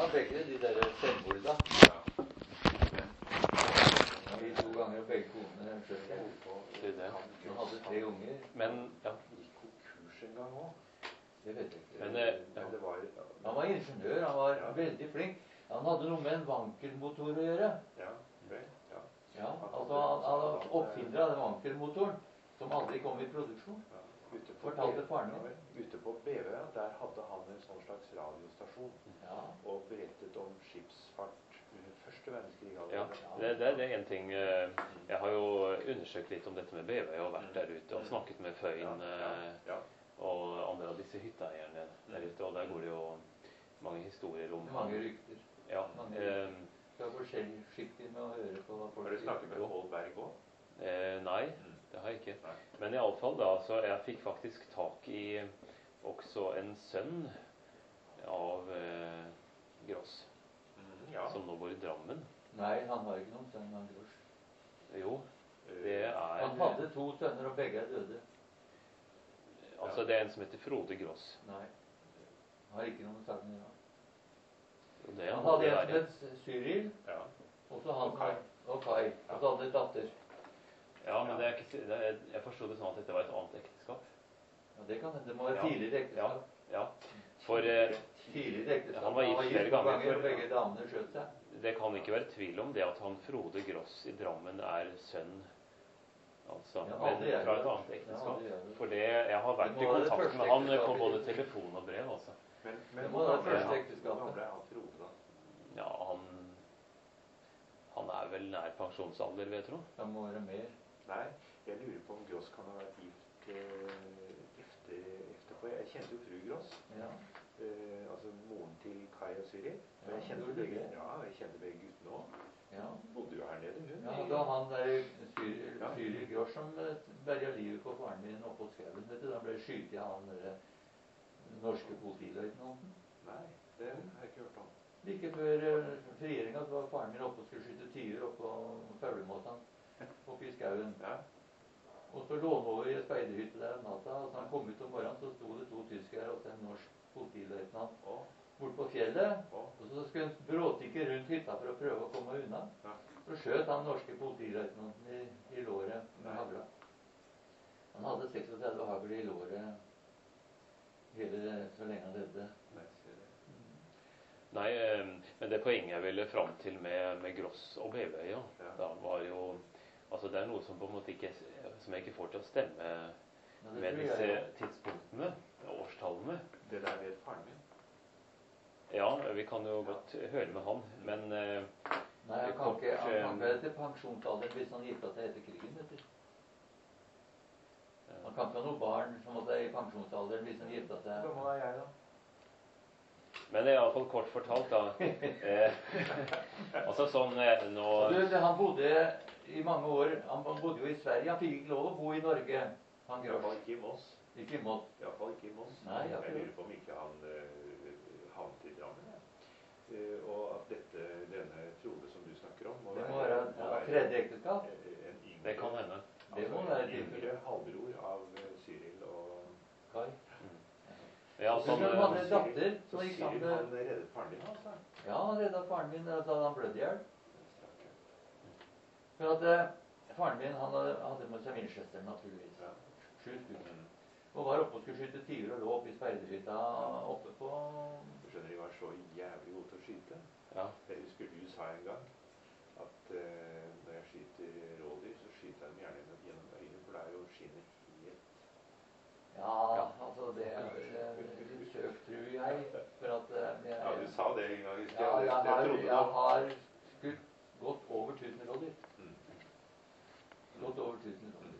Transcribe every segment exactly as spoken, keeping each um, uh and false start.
av begge de der selvmorda. Ja. De to ganger begge konene skjøt jeg. Det er det. Han hadde tre unger. Men, ja. Gikk konkurs en gang også. Det vet jeg ikke. Men, eh, ja. Men det var... Han var ingeniør, han var Ja. veldig flink. Han hadde noe med en vankelmotor å gjøre. Ja, vel, ja. Ja, altså han, han oppfinner av den vankelmotoren, som aldri kom i produksjon. Ja. Ute på Fortalte faren Ja, min. vel. Ute på B V, der hadde han en sånn slags radiostasjon, Ja. og berettet om skipsfart under første verdenskrig. Ja, allerede. det, det, det er en ting. eh, Jeg har jo undersøkt litt om dette med B V og vært der ute og snakket med Føyn Ja, ja, eh, ja. og andre av disse hytteeierne der ute, og der går det jo mange historier om Mange rykter. Ja, mange eh, Du er forskjellig skikkelig med å høre på hva folk Har du snakket med Pål Berg også? eh, Nei, det har jeg ikke. Men i alle fall da, så jeg fikk faktisk tak i også en sønn av eh, Gross, Mm, ja. som nå bor i Drammen. Nei, han har ikke noen sønn, han Grosch. Jo, det er Han hadde to sønner, og begge er døde. Altså, det er en som heter Frode Gross. Nei. Han har ikke noen sønner. Ja. Og det er Han han hadde det en som der. het Cyril, Ja. og så han Og Kai. og Kai. Og så hadde de datter. Ja, men det er ikke, det er, jeg forstod det sånn at dette var et annet ekteskap. Ja, det kan hende. Det må være Ja. tidligere ekteskap. Ja, for eh, Tidligere ekteskap. Han var gift flere to ganger, og begge damene skjøt seg. det kan ikke være tvil om det at han Frode Gross i Drammen er sønn, altså, Ja, men aldri er fra det. et annet Ja, ekteskap. aldri er det. For det, jeg har vært Det i må være det kontakt første med han ekteskapet på både i- telefon og brev, altså. Men, men Det må være hvordan ble første han- ekteskapet. hvordan ble han Frode da? Ja, han, han er vel nær pensjonsalder, vil jeg tro. Det må være mer. Nei, jeg lurer på om Gross kan ha vært gift eh, efter, efterpå. Jeg kjente jo fru Gross, Ja. eh, altså moren til Kai og Cyril. Og Ja, jeg kjente gjorde du begge, det? ja, jeg kjente begge guttene også. Ja. Bodde jo her nede, hun. Ja, i- da han der Cyril Ja. Cyril Grosch som eh, berga livet på faren min oppe på skauen, vet du, da ble skutt av han der norske politiløytnanten. Nei, det har jeg ikke hørt om. Like før eh, frigjøringa så var faren min oppe og skulle skyte tyver oppe på Faulemåtan oppe i skauen. Ja, Og så lå han over i ei speiderhytte der om natta, og så han kom ut om morgenen, så sto det to tyskere og en norsk politiløytnant og, bort på fjellet. og, Og så skulle han bråtikke rundt hytta for å prøve å komme unna. Ja. Så skjøt han norske politiløytnanten i, i låret med Nei. hagla. Han hadde seksogtredve hagl i låret hele så lenge han levde. nei, ser det. Nei, eh, men det poenget jeg ville fram til med, med Gross og Bevøy, ja, Ja. da var jo, altså det er noe som på en måte ikke, som jeg ikke får til å stemme Ja, det med tror disse jeg. tidspunktene, årstallene. Det der vet faren min. Ja, vi kan jo godt høre med han, men eh, Nei, han kan kort, ikke, han kan eh, ikke være til pensjonsalderen hvis han gifta seg etter krigen, vet du. Han kan ikke ha noen barn som måtte være i pensjonsalderen hvis han gifta seg. Hvor gammel er jeg da? men det er i alle fall kort fortalt da. Eh, altså sånn eh, nå... Du, det- han bodde i mange år, han bodde jo i Sverige, han fikk ikke lov å bo i Norge, han I hvert fall Grosch. ikke i Moss. Ikke i Moss. I hvert fall ikke i Moss. Nei, jeg akkurat. lurer på om ikke han uh, havnet i Drammen. Ja. Eh, og at dette, denne Frode som du snakker om, må Det må være må ja, tredje ekteskap. eh, en yngre, Det kan hende. Det må altså, være en yngre tilfellet. halvbror av eh, Cyril og Kai. Ja, Så sånn, de eh, hadde en datter Så som gikk Cyril sammen han med... reddet faren din, altså. Ja, han redda faren min, altså han blødde i hjel. Strakk, ja. For at eh, faren min, han hadde, hadde med seg Winchester, naturligvis. Ja. Sju stykker. Mm. Og var oppe og skulle skyte tyver og lå oppe i speiderhytta oppe på... Du skjønner, de var så jævlig gode til å skyte. ja. Jeg husker du sa en gang at eh, når jeg skyter rådyr, så skyter jeg dem gjerne gjennom øynene, for det er jo skinnet helt. Ja, altså det er vel eh, litt søkt, tror jeg. For at eh, jeg, Ja, du sa det en gang, husker ja, jeg. jeg Det- det har, trodde jeg du. har skutt godt over tusen rådyr. Mm. Godt over tusen rådyr.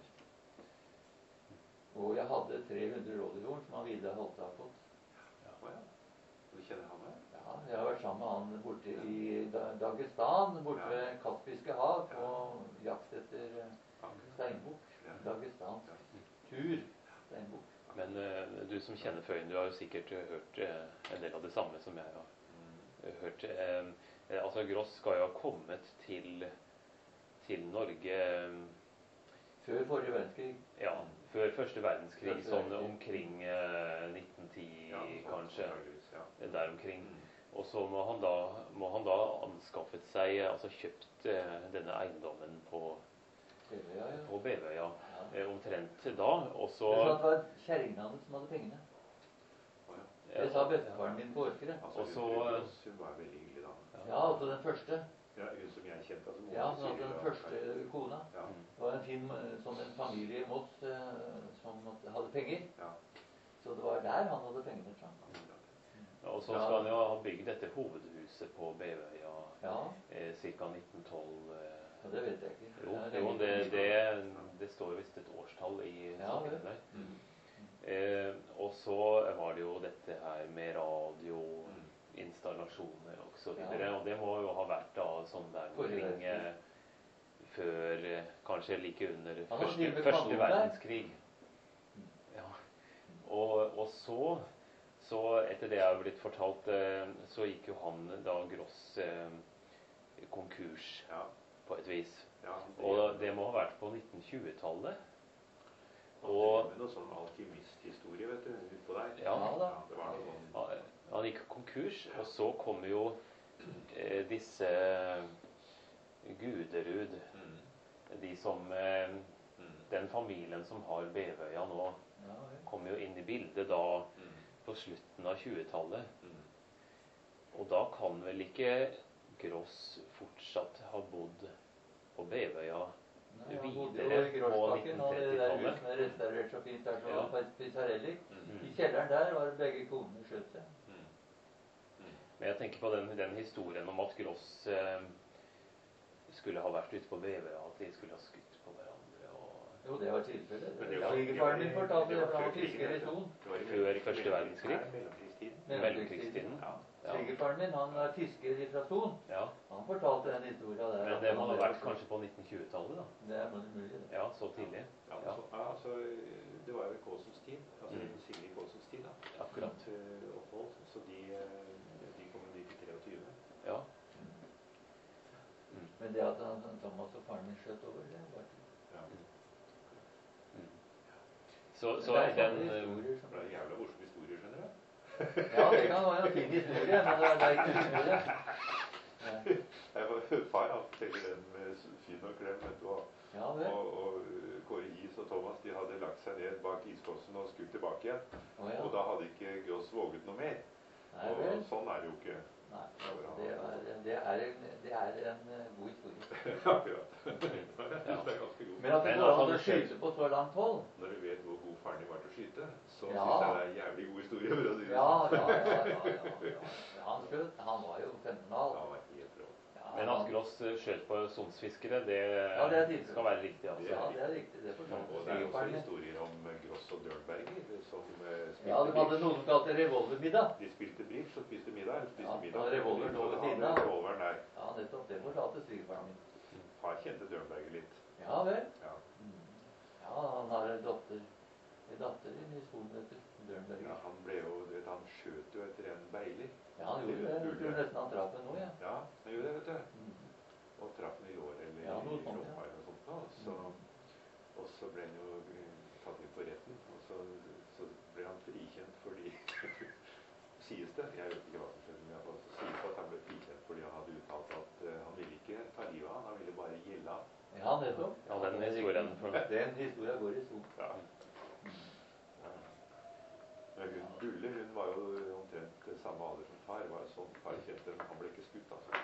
Og jeg hadde tre hundre rådyrhorn som han Vidar Holte har fått. Ja, å ja. Du kjenner han der? Ja, jeg har vært sammen med han borte i Da- Dagestan, borte Ja. ved Kaspiske hav, på Ja. jakt etter eh, Akkurat. steinbukk. Ja. Dagestansk Ja. tur steinbukk. Men eh, du som kjenner Føyn, du har jo sikkert eh, hørt eh, en del av det samme som jeg har Mm. eh, hørt. Eh, eh, altså Gross skal jo ha kommet til, til Norge eh, Før forrige verdenskrig. ja, før første verdenskrig, Første sånn verdenskrig. omkring eh, nitten ti Ja, sånn, kanskje, antageligvis, ja. der omkring. Mm. Og så må han da, må han da anskaffet seg, altså kjøpt eh, denne eiendommen på Bevøya, ja. på Bevøya, Ja. eh, omtrent da, og så... Det var kjerringen hans som hadde pengene. Det sa bestefaren min på Årkere. Altså, Og så- hun, hun var veldig hyggelig da. Ja, altså den første. Ja, hun som jeg kjente. Altså, Ja, moren så til altså den Siri, første kona. Ja, Det var en fin, eh, sånn en familie i Moss eh, som måtte- hadde penger. ja. Så det var der han hadde pengene fra. Og så skal han jo ha bygd dette hovedhuset på Bevøya, Ja, eh, ca. nitten tolv. Eh. og det vet jeg ikke. Jo, Det er jo lenge det, siden. det, det står jo visst et årstall i Ja, saken vel. der. Mm. Eh, og så var det jo dette her med radioinstallasjoner og så videre, Ja. og det må jo ha vært da sånn der Forrige omkring eh, før, eh, kanskje like under Han har første, drevet med første kanon der. verdenskrig. Ja. Og, og så, så etter det jeg har blitt fortalt, eh, så gikk jo han da Gross eh, konkurs Ja, på et vis. ja. Og det må ha vært på nitten tjue-tallet. Og Og med noe sånn alkymisthistorie, vet du, utpå der. Ja. Ja da. Det var noe sånn. han, han gikk konkurs, og så kom jo eh, disse Guderud, Mm. de som eh, Mm. den familien som har Bevøya nå, Ja, vel. kom jo inn i bildet da Mm. på slutten av tjue-tallet. Mm. Og da kan vel ikke Gross fortsatt ha bodd på Bevøya Nei, han bodde videre jo i på Gråsbakken, og det der nitten-trettitallet. huset er restaurert så fint der, så Ja. på et Pisarelli. Mm. I kjelleren der var begge konene skjøt seg. Mm. Mm. Men jeg tenker på den, den historien om at Gross eh, skulle ha vært ute på Bevøya, at de skulle ha skutt på hverandre. Og Jo, det var tilfellet. Men det var- Svigerfaren min fortalte det, var for han var før fisker i krigen, Son. det var i Før mellom- første verdenskrig? Nei, mellomkrigstiden. mellomkrigstiden. Ja. Ja. Svigerfaren min, han er fisker fra Son. Ja. Han fortalte den historien der. Men det må ha vært kanskje på nitten tjue-tallet, da. Det er mulig, det. Ja, så tidlig. Ja, Ja. så, ja, altså, det var jo i Kåsens tid, altså Mm. Sigrid Kåsens tid da, Akkurat. til opphold, så de, eh, de kom jo dit i treogtyve. Ja. Men det at han, Thomas og faren min skjøt over, det var Ja. Så, så det er den sånne eh, historier som... Det er en jævla morsom historie, skjønner du. Ja, det kan være en fin historie, men det er, det er ikke historie. Ja. Jeg var, far han forteller den med Finn og Klem, vet du, og, Ja, vel. og, og Kåre Gis og Thomas, de hadde lagt seg ned bak iskossen og skutt tilbake igjen. Å, ja. Og da hadde ikke Gross våget noe mer. Nei, Og vel. sånn er det jo ikke. Nei, altså, det, er, det, er en, det er en eh, god historie. Akkurat. Det er ganske god. Men at det Men går at an han å skyte på så langt hold. Når du vet hvor god faren din var til å skyte, så Ja. synes jeg det er en jævlig god historie. For å si det Ja, sånn. ja, ja, ja, ja, ja. Han skjøt, han var jo fenomenal. Han var helt rå. Ja, Men at han- Gross eh, skjøt på sonsfiskere, det, Ja, det er riktig. skal være riktig. Altså. Ja, det er riktig. Det fortalte Og det er også svigerfaren min. historier om Gross og Dørnberger som eh, spilte Ja, de hadde noe som kalte revolvermiddag. De spilte bridge og spiste middag. Eller spiste Ja, middag. og revolveren lå ved Så siden hadde av. revolveren der. Ja, nettopp. Det fortalte svigerfaren min. Far kjente Dørnberger litt. Ja vel. Ja. Mm. Ja, han har en datter. En datter inne i skolen, vet du. Ja, Dørnberger. han ble jo, du vet, han skjøt jo etter en beiler. Ja, han gjorde det. Jeg tror nesten han traff henne nå, ja. Ja, han gjorde det, vet du. Mm. Og traff den i låret eller Ja, noe i sånt, ja. rumpa eller noe sånt. Da. Så, og så ble han jo eh, tatt inn på retten, og så, så ble han frikjent fordi sies det, jeg vet ikke hva som skjedde, men i hvert fall så sies det at han ble frikjent fordi han hadde uttalt at eh, han ville ikke ta livet av han, han ville bare gjelde han. Ja, nettopp. Ja, den historien. Den historien går i stort. Ja. Ja. Men hun Bulle, hun var jo omtrent samme alder som far, var jo sånn far kjente, men han ble ikke skutt, altså.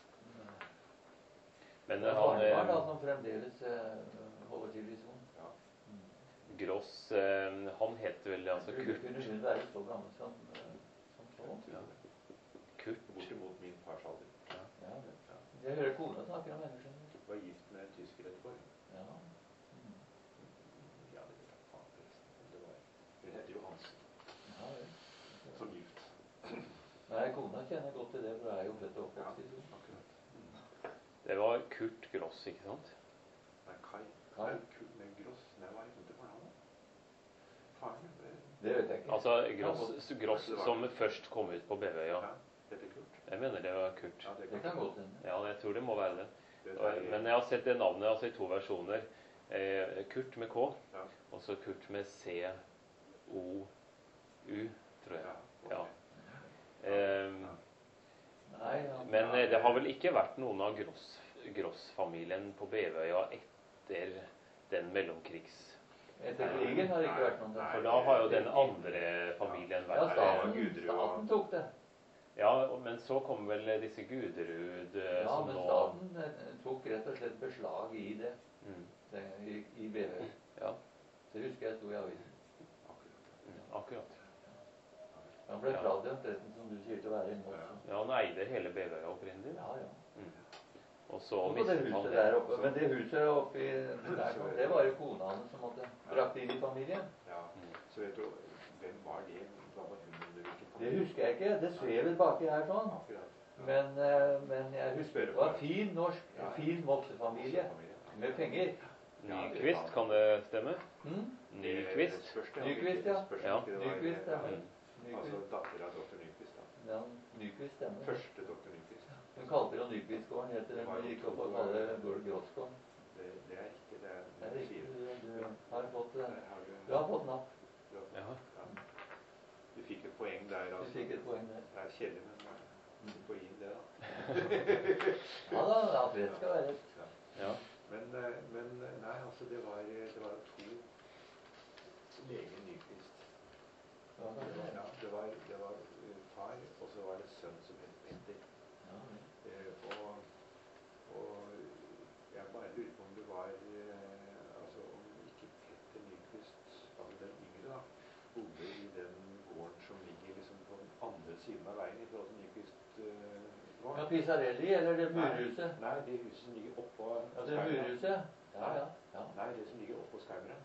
Men Det eh, er han barnebarn da, eh, som fremdeles eh, holder til i Son. Ja. Gross, eh, han het vel altså Kunne Kurt. kunne hun være så gammel som, eh, som så? Ja. Kurt. Bortimot min fars alder. Ja, vel. Jeg hører kona snakker om henne, skjønner du. Var gift med en tysker etterpå. Ja. Mm. Ja, det vet jeg faen forresten. om det var. Hun heter jo Hansen, Ja, vel. som gift. Nei, kona kjenner godt til det, for jeg er jo født og Ja, oppvokst i Son. akkurat. Det var Kurt Gross, ikke sant? Nei, Kai. Kai. Nei, Kurt med Gross. Nei, hva er det til fornavnet? Faren min. det- Det vet jeg ikke. Altså Gross, Gross som først kom ut på Bevøya. Ja, heter Kurt. Jeg mener det var Kurt. Ja, det Det kan godt hende. Ja, jeg tror det må være det. Det Og- er- Men jeg har sett det navnet altså i to versjoner. Eh, Kurt med K, Ja. og så Kurt med C O U, tror jeg. Ja, Ja. Eh, Men eh, det har vel ikke vært noen av Gross, Gross-familien på Bevøya etter den mellomkrigs... Etter krigen har det ikke vært noen der. For da har jo den andre familien vært Ja, staten, Gudrud og- staten tok det. Ja, men så kom vel disse Guderud eh, Ja, som men nå staten eh, tok rett og slett beslag i det, mm, det i, i B V. Ja, Det husker jeg sto i avisen. mm, akkurat. Han ble Ja. fradømt retten, som du sier, til å være inne også. Ja, han eide hele Bevøya opprinnelig. Ja, ja. Og så Og på det mistet han huset det. der oppe, men det huset oppe i der, sånn, det var jo kona hans som måtte brakt inn i familien. Ja, så vet du, hvem var det? Hva var hun under hvilken Det familie? husker jeg ikke. Det svever baki her sånn. Akkurat. Ja. Men, eh, men jeg husker det var fin norsk, fin mossefamilie Familie, ja. med penger. Nyquist, kan det stemme? Hm? Nyquist. Det spørs det, om Nyquist, ikke- ja. det spørs Ja. ikke det var- Nyquist stemmer. ja, Altså Nyquist. datter av doktor Nyquist, da. Ja, Nyquist stemmer. Første doktor Nyquist. Hun kalte det Nyquistgården, helt til den gikk opp og kalte det Grossgården. Det, det er ikke det. Det er riktig. Du, du har fått, Der eh, har du, du har fått napp. du har- Ja. ja. Du fikk et poeng der, Du altså. fikk et poeng der. Det er kjedelig, men eh, du får gi det, da. Ja da, at rett skal være rett. Ja. Men, eh, men eh, nei, altså, det var, det var to lege Nyquist. Ja, Det det var, var- ja, det var, det var eh, far, og så var det sønn som het Petter. ja, vel. Eh, og, og jeg bare lurer på om det var eh, altså om ikke Petter Nyquist, altså den yngre, da, bodde i den gården som ligger liksom på den andre siden av veien i forhold til Nyquist eh, gården. Ja, Pisarelli, eller det murhuset? Nei, det huset som ligger oppå Ja, det murhuset? Ja, ja. ja. Nei, det som ligger oppå Skaumeren.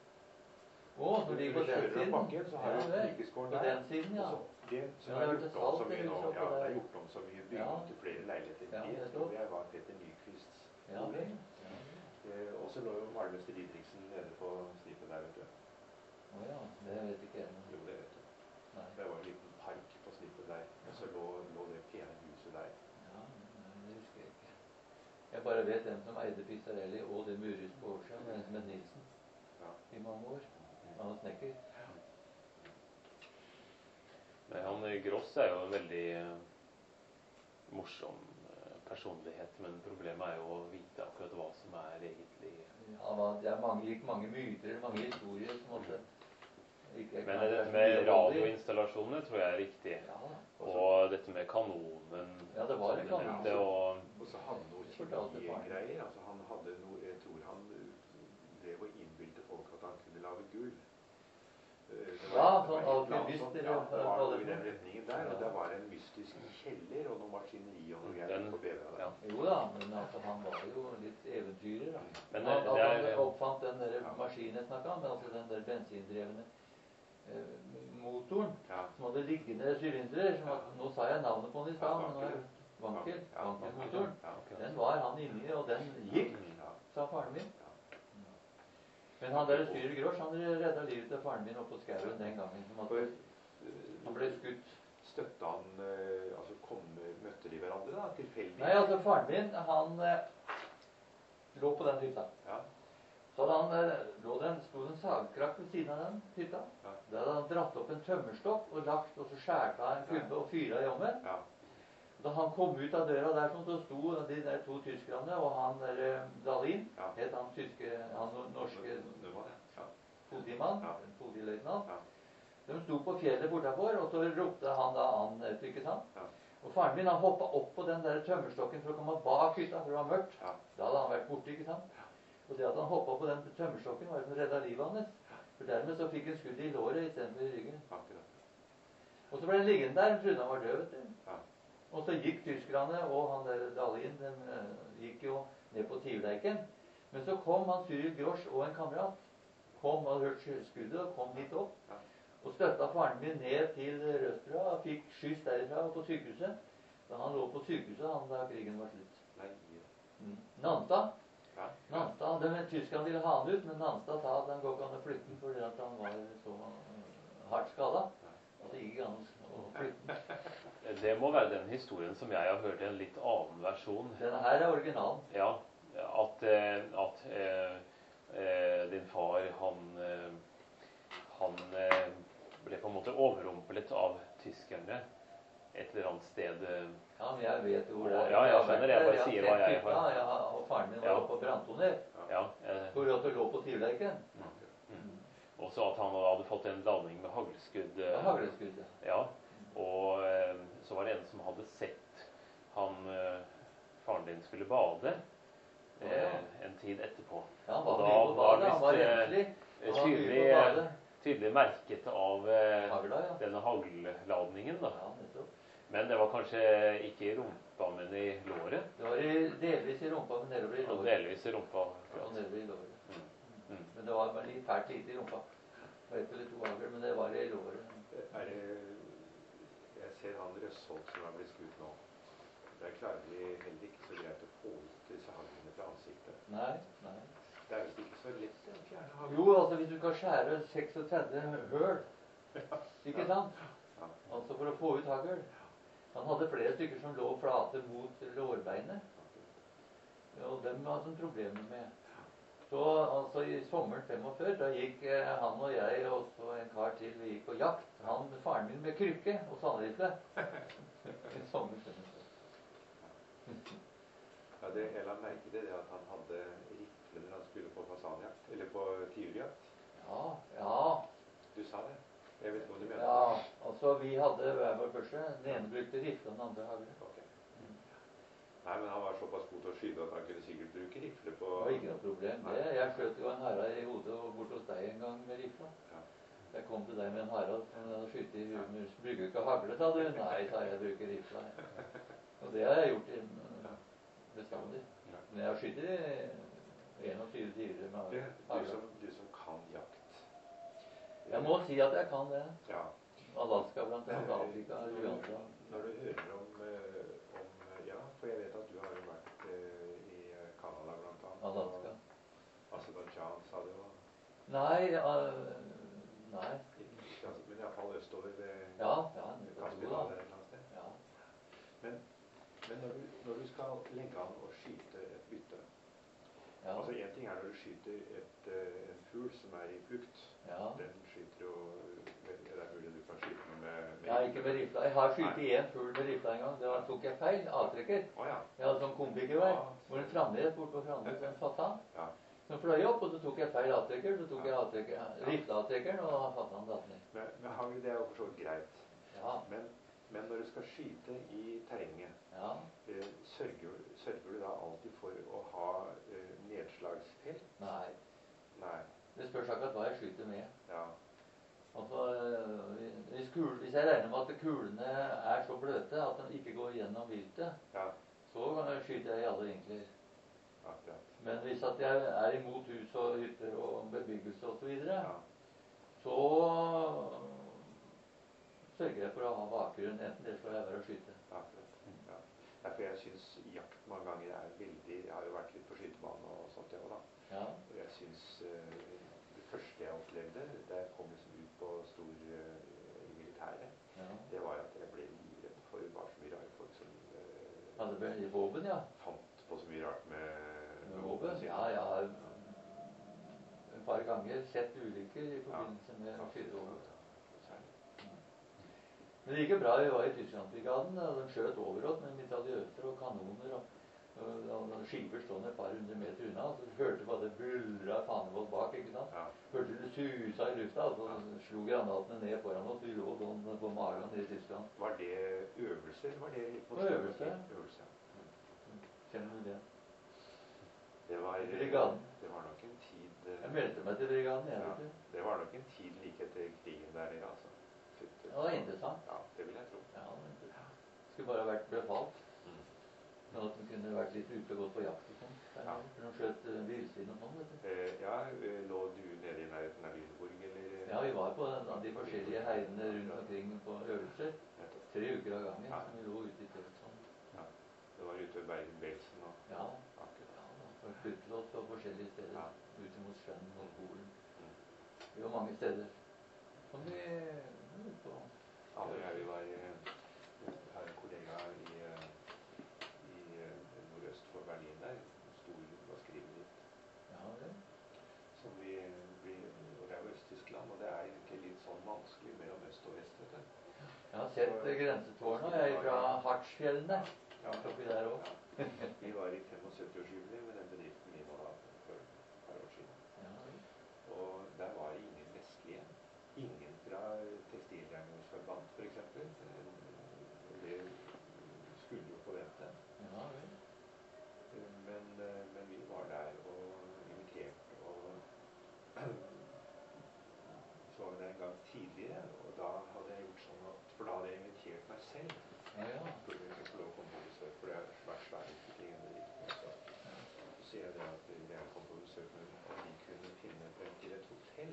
Å, som ligger på Når du den kjører opp siden? bakken, så har Ja, du vel. Nyquistgården På der. den siden, ja. Og så det som Ja, er det gjort hørtes om så alt det mye nå, huset oppå ja, det der. er gjort om så mye, bygd Ja. om til flere leiligheter. Ja, det nettopp. tror jeg var Petter Nyquists Ja, bolig. vel. Ja. Eh, og så lå jo malermester Didriksen nede på snippet der, vet du. Å ja, det vet ikke jeg. Jo, det vet du. Nei. Det var en liten park på snippet der, og så lå, lå det pene huset der. Ja, nei, det husker jeg ikke. Jeg bare vet hvem som eide Pisarelli og det murhuset på Årsjøen, den som het Nilsen, Ja. i mange år. Han var snekker. Men han eh, Gross er jo en veldig eh, morsom eh, personlighet, men problemet er jo å vite akkurat hva som er egentlig Ja, men det er mange, gikk mange myter, mange historier som måtte ikke Men kanskje dette er så med mye å holde i. radioinstallasjonene tror jeg er riktig. Ja, Og dette med kanonen Ja, det var en som du kanon. nevnte, og Og så hadde han noe Fortalte faren. kjemigreier. Altså, han hadde noe, jeg tror han drev og innbilte folk at han kunne lage gull. Eh, det Ja, det sånn et eller annet alkymist, sånt, eller ja, det hva var noe det i den er. retningen der. Ja. Og det var en mystisk kjeller og noe maskineri og noe greier Den- på B V der. ja. Jo da, men altså, han var jo litt eventyrer, da. Men han, det- at det han er- oppfant den der Ja. maskinen jeg snakket om, altså den der bensindrevne eh, motoren, Ja. som hadde liggende sylindrer, som at, nå sa jeg navnet på den i stad, men nå er det Wankel, Ja, Wankel-motoren. Ja. Den var han inni, og den gikk, Ja. sa faren min. Ja. Men han der styrer Grosch, han redda livet til faren min oppe på skauen den gangen. Som For, at eh, han ble skutt. Støtta han eh, altså kom, Møtte de hverandre, da? Tilfeldig? Nei, altså faren min, han eh, lå på den hytta. Ja. Så hadde han, eh, lå det en, sto det en sagkrakk ved siden av den hytta. Ja. Der hadde han dratt opp en tømmerstokk og lagt, og så skjærte av en kubbe og fyra i ovnen. Ja. Da han kom ut av døra der, så sto de der to tyskerne, og han der eh, Dahlin, Ja. het han tyske, han norske Det var det. Ja. politimann, Ja. politiløytnant. Ja. De sto på fjellet bortafor, og så ropte han da an, et, ikke sant? Ja. Og faren min, han hoppa opp på den der tømmerstokken for å komme bak hytta, for det var mørkt. Ja. Da hadde han vært borte, ikke sant? Og det at han hoppa på den tømmerstokken, var det som redda livet hans. For dermed så fikk han skudd i låret istedenfor i ryggen. Akkurat. Og så ble han liggende der, han trodde han var død, vet du. Ja. Og så gikk tyskerne, og han der Dahlin, de eh, gikk jo ned på Tivleiken. Men så kom han Cyril Grosch og en kamerat. Kom og hørte skuddet og kom hit opp. Ja. Og støtta faren min ned til Røstra og fikk skyss derifra og på sykehuset. Da han lå på sykehuset han da krigen var slutt. Nei. Mm. Nanstad. Ja. Nanstad, de, Tyskerne ville ha han ut, men Nanstad sa at han går ikke an å flytte den fordi at han var så uh, hardt skada. At det gikk ikke an å flytte den. Det må være den historien som jeg har hørt i en litt annen versjon. Denne her er originalen. Ja, at, eh, at eh, eh, din far, han, eh, han eh, ble på en måte overrumplet av tyskerne et eller annet sted eh, Ja, men jeg vet jo hvor det er. Ja, jeg skjønner det. Jeg bare har sier sett hva jeg hytta, har. ja, og faren min var Ja. oppe på Brandtoner. Ja, eh, Hvor at det lå på Tyvleiken. også at han hadde fått en ladning med haglskudd. eh, Ja, hagleskudd. Ja. Ja, og eh, så var det en som hadde sett han, eh, faren din skulle bade eh, Ja, ja. en tid etterpå. Ja, han Og var da mye på var badet. Han var visst, eh, renslig. eh, Han var mye tydelig, på badet. tydelig merket av eh, Hagla, ja. denne haglladningen, da. Ja, nettopp. Men det var kanskje ikke i rumpa, men i låret. Det var i, delvis i rumpa, men nedover i Og låret. delvis i rumpa. Ja, nedover i låret. Mm. Mm. Men det var bare litt fælt lite i rumpa. Det var ett eller to hagl, men det var i låret. Er det, jeg ser han Røsholt som har blitt skutt nå. Der klarer de heller ikke så greit å få ut disse haglene fra ansiktet. Nei, nei. Det er visst ikke så lett å fjerne hagl. Jo, altså hvis du kan skjære seksogtredve høl, ikke sant? Ja. Altså for å få ut hagl. Han hadde flere stykker som lå flate mot lårbeinet. Og dem hadde han problemer med. Så altså i sommeren femogfyrre, da gikk eh, han og jeg og så en kar til, vi gikk på jakt. Han med faren min med krykke og sandrifle. I sommer femogfyrre. Ja, det, jeg la merke til det at han hadde rifle når han skulle på fasanjakt, eller på tiurjakt. Ja, ja. Du sa det. Jeg vet ikke hva du mener. Ja, altså vi hadde hver vår børse. Den ene brukte rifle, den andre hagle. Ok. Nei, men han var såpass god til å skyte at han kunne sikkert bruke rifle på... Det var ikke noe problem. Det. Jeg skjøt jo en hara i hodet og bort hos deg en gang med rifla. Ja. Jeg kom til deg med en hara som hadde skutt i huet. Men du bruker ikke hagle, sa du? Nei, sa jeg, jeg bruker rifla. Og det har jeg gjort i bestandig. Ja. Men jeg har skutt i enogtyve tirer med Du, du, hagle. som, du som kan jakt. Jeg må si at jeg kan det. Ja. Alaska blant annet, Afrika, Uganda. Når du hører om, eh, om ja, for jeg vet at du har jo vært eh, i Canada blant annet. Alaska. Og Aserbajdsjan, sa du jo. Nei, uh, nei. Ja, men iallfall østover ved Ja, ja, Kaspihavet et eller annet sted. ja. Men, men når, du, når du skal legge an og skyte et bytte, Ja. altså en ting er når du skyter et, eh, en fugl som er i flukt. Ja. Den skyter jo, det er mulig du kan skyte den med, med Ja, ikke med rifla. Jeg har skutt i en fugl med rifla en gang. Da tok jeg feil. A-trekker. Å ja. Jeg hadde sånn kombigevær. Ja. Hvor en Framnes bort på Framnes, en fasan. Ja. Så fløy jeg opp, og så tok jeg feil A-trekker. Så tok jeg A-trekker, rifle-A-trekkeren, og fasan datt ned. Med, med hagl, det er jo for så vidt greit. Ja. Men, men når du skal skyte i terrenget, Ja. eh, sørger, sørger du da alltid for å ha eh, nedslagsfelt? Nei. Nei. Det spørs akkurat hva jeg skyter med. Ja. Altså, øh, hvis, kul, hvis jeg regner med at kulene er så bløte at de ikke går gjennom viltet, Ja. så skyter jeg i alle vinkler. Akkurat. Men hvis at jeg er imot hus og hytter og bebyggelse og så videre, Ja. så sørger jeg for å ha bakgrunn, enten det skal jeg være å skyte. Akkurat. Ja. Derfor jeg synes jakt mange ganger er veldig, jeg har jo vært litt på skytebanen og sånt, jeg også da. Ja. Og jeg synes eh, det første jeg opplevde, da jeg kom liksom ut på stor eh, i militæret, Ja. det var at jeg ble livredd for bare så mye rare folk som eh, Hadde vel i våpen, ja. fant på så mye rart med, Med våpen? Ja, jeg har et par ganger sett ulykker i forbindelse med skytevåpen. Men det gikk jo bra. Vi var i Tysklandsbrigaden, og de skjøt over oss med mitraljøser og kanoner og, og, og skiver stående et par hundre meter unna. Så hørte vi bare det buldra fanevold bak, ikke sant? Ja. Hørte det susa i lufta, og så slo granatene ned foran oss. Vi lå sånn på magen nede i Tyskland. Var det øvelser? Var det litt Det var øvelse. øvelse. Kjenner du det? Det var, Brigaden. det var nok en tid eh, Jeg meldte meg til brigaden, jeg ja, vet du. det var nok en tid like etter krigen der nede, altså. Ja, det var interessant. Ja, det vil jeg tro. Ja, det var interessant. Skulle bare vært befalt. Mm. Sånn at de kunne vært litt ute og gått på jakt og sånn. Ja. For de skjøt uh, villsvin og sånn, vet du. Eh, ja, eh, lå du nede i nærheten av Lüneburg, eller? Ja, vi var på en av de forskjellige heidene rundt omkring på øvelser. Nettopp. Tre uker av gangen Ja. som vi lå ute i telt sånn. Ja. Det var ute ved Bergen-Belsen og Ja, akkurat. ja, og Flyttelås på forskjellige steder. Ja. Ute mot Skjønn og Polen. Mm. Det var mange steder. Som vi ute på. Andre her vi var eh, har en kollega i, eh, i eh, nordøst for Berlin der, stor vaskerier Ja, det. som vi, vi, og det er jo Øst-Tyskland, og det er egentlig litt sånn vanskelig mellom øst og vest, vet du. Jeg har sett grensetårnet, jeg er fra Hartsfjellene. Ja, Oppi der også. ja. Vi var i syttifem-årsjubileet med den bedriften vi var da for et par år siden. Ja, Og der var det ingen vestlige. Ingen fra Tekstilregningsforband, for eksempel. Det skulle jo forvente. ja vel. Men, men vi var der og invitert, og så var vi der en gang tidligere, og da hadde jeg gjort sånn at, for da hadde jeg invitert meg selv. Ja, ja. For jeg skulle få lov å komme på besøk, for det er svært svært utvikling i bedriften. Så, så sier jeg det at jeg gjerne kom på besøk, men om vi kunne finne frem til et hotell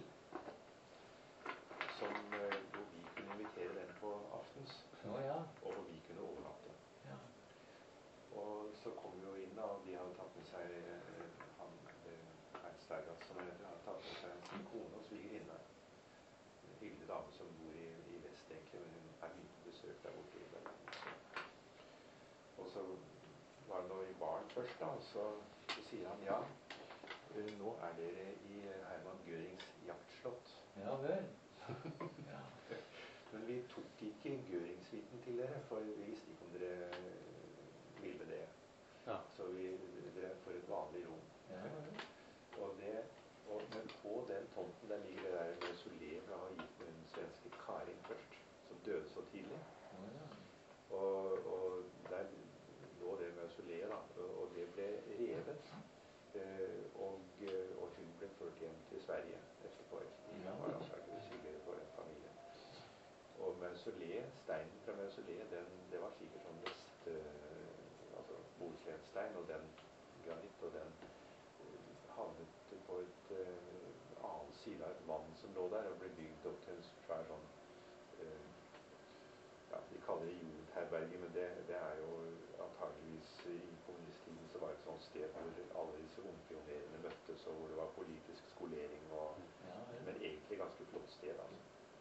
som, hvor vi kunne invitere den på aftens, Å, ja. og hvor vi kunne overnatte. Ja. Og så kom vi jo inn da, og de hadde tatt med seg eh, han, Heinz Stergass, som heter, hadde tatt med seg sin kone og svigerinne. En hyggelig dame som bor i, i vest, egentlig, men hun er mye på besøk der borte i Berlin. Så. Og så var det noe i baren først, da, og så, så sier han ja, eh, nå er dere i Herman Görings jaktslott. Ja vel. Ja. Men vi tok ikke Göring-suiten til dere, for vi visste ikke om dere ville det. Ja. Så vi dere får et vanlig rom. Ja, vel. Og det, og, men på den tomten der ligger det der mausoleet vi har gitt med den svenske Karin først, som døde så tidlig. Å, ja. Og, og der lå det mausoleet da, og det ble revet. Eh, og, og hun ble ført hjem til Sverige etterpå. Hun var antakeligvis hyggelig for en familie. Og mausoleet, steinen fra mausoleet, den, det var sikkert sånn vest, uh, altså Bohuslensstein, og den granitt, og den uh, havnet på et uh, annen side av et vann som lå der, og ble bygd opp til en svær sånn, uh, ja, de kaller det jugendherberge, men det, det er jo antageligvis i kommunisttiden så var det et sånt sted hvor alle disse ungpionerene møttes, og hvor det var politisk skolering, og, Ja, vel. men egentlig ganske flott sted, altså.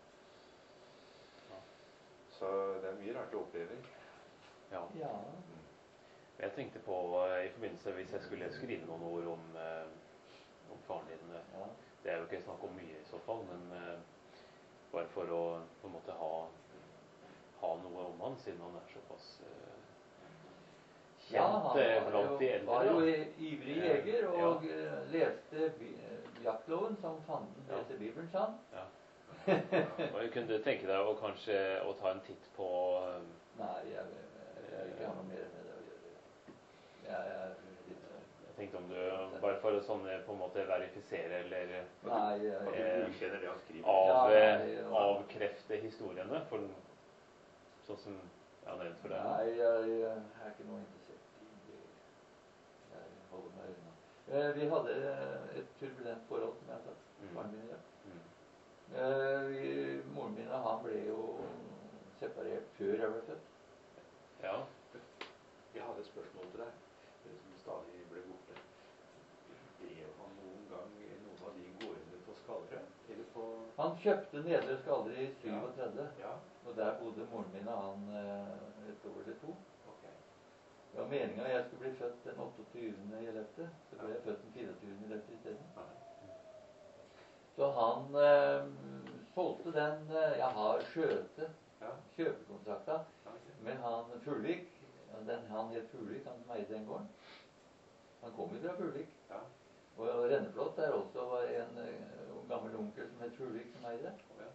Så det er mye rart å oppleve. Ja. Ja. Mm. Jeg tenkte på, i forbindelse hvis jeg skulle skrive noen ord om, eh, om faren din, eh, Ja. det er jo ikke snakk om mye i så fall, men eh, bare for å på en måte ha, ha noe om han, siden han er såpass eh, kjent Ja, han eh, var blant jo, de eldre. var jo da. ivrig jeger, Ja. og eh, leste bi- eh, jaktloven som fanden Ja. leser Bibelen, sa han. Ja. Og jeg kunne tenke deg å kanskje å ta en titt på eh, Nei, jeg, jeg, jeg vil ikke ha noe mer med det å gjøre. Jeg, jeg, litt, Jeg tenkte om du, bare for å sånn eh, på en måte verifisere eller nei, jeg, Og du Eh, godkjenner det han skriver. av, Ja, eh, nei, ja. avkrefte historiene, for sånn som jeg har nevnt for deg. nei, jeg, jeg er ikke noe interessert i det. Jeg holder meg unna. Eh, Vi hadde et turbulent forhold, som jeg har sagt. Mm. Faren min og jeg. Mm. Eh, vi, moren min og han ble jo separert før jeg ble født. Ja. Jeg hadde et spørsmål til deg, det som stadig ble borte. Drev han noen gang noen av de gårdene på Skallerøy? Eller på... Han kjøpte Nedre Skallere i syvogtredve, Ja, og der bodde moren min og han eh, et år eller to. ok. Det var meningen at jeg skulle bli født den åtteogtyvende i ellevte, så ble jeg født den fireogtyvende i ellevte i stedet. Nei. Så han eh, solgte den, eh, jeg har skjøte, Ja, kjøpekontrakta, ok. med han Furvik. Den, han het Furvik, han som eide den gården. Han kom jo fra Furvik. Ja, Og Renneflot der også var en uh, gammel onkel som het Furvik som eide det. ja.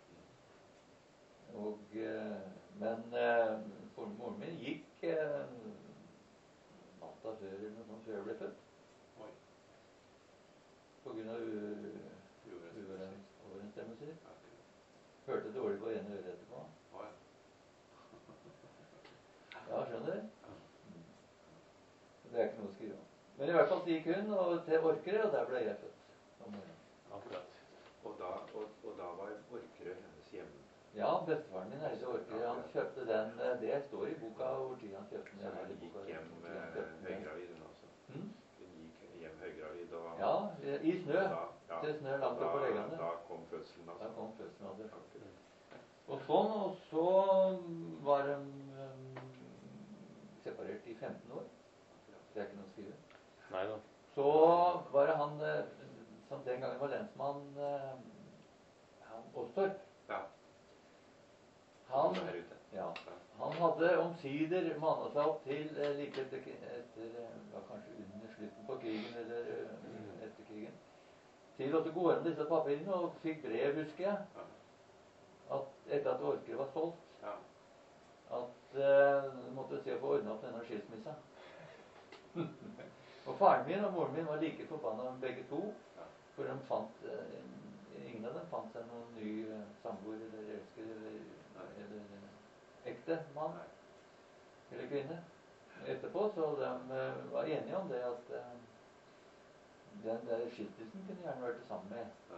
Og, eh, men eh, for moren min gikk eh, natta før eller noe sånt før jeg ble født. Oi. På grunn av Uoverensstemmelse. uoverensstemmelser. Ja, ok. Hørte dårlig på ene øret etterpå. Å, ja. Ja, skjønner du? Ja. Det er ikke noe å skrive om. Men i hvert fall så gikk hun og til Orkerøy, og der ble jeg født. Om morgenen. Akkurat. Og da, og, og da var Orkerøy hennes hjem. Ja, bestefaren min eide Orkerøy. Han kjøpte den, eh, det står i boka hvor tid han kjøpte den. Så Jeg har hun i gikk boka hjem hvor tid han eh, kjøpte den. høygravid, hun altså. Mm? Hun gikk hjem høygravid, og... Ja, i snø. og da, ja, Til snø langt og opp på da- leggene. Da kom fødselen, Da altså. kom fødselen av det. Akkurat. Og sånn, og så var de um, separert i femten år. Det er ikke noe å skrive. Nei da. Så var det han eh, som den gangen var lensmann, eh, han Åstorp. Ja. Han, Her ute. Ja. Han hadde omsider mannet seg opp til eh, like etter, etter ja, kanskje under slutten på krigen, eller eh, etter krigen, til å gå gjennom disse papirene, og fikk brev, husker jeg, at etter at Orkre var solgt, at eh, du måtte se å få ordnet opp denne skilsmissa. Og faren min og moren min var like forbanna begge to, for de fant, eh, ingen av dem fant seg noen ny eh, samboer eller elsker eller, eller ekte mann eller kvinne. Etterpå så de uh, var enige om det at uh, den der skiltelsen kunne gjerne vært sammen med.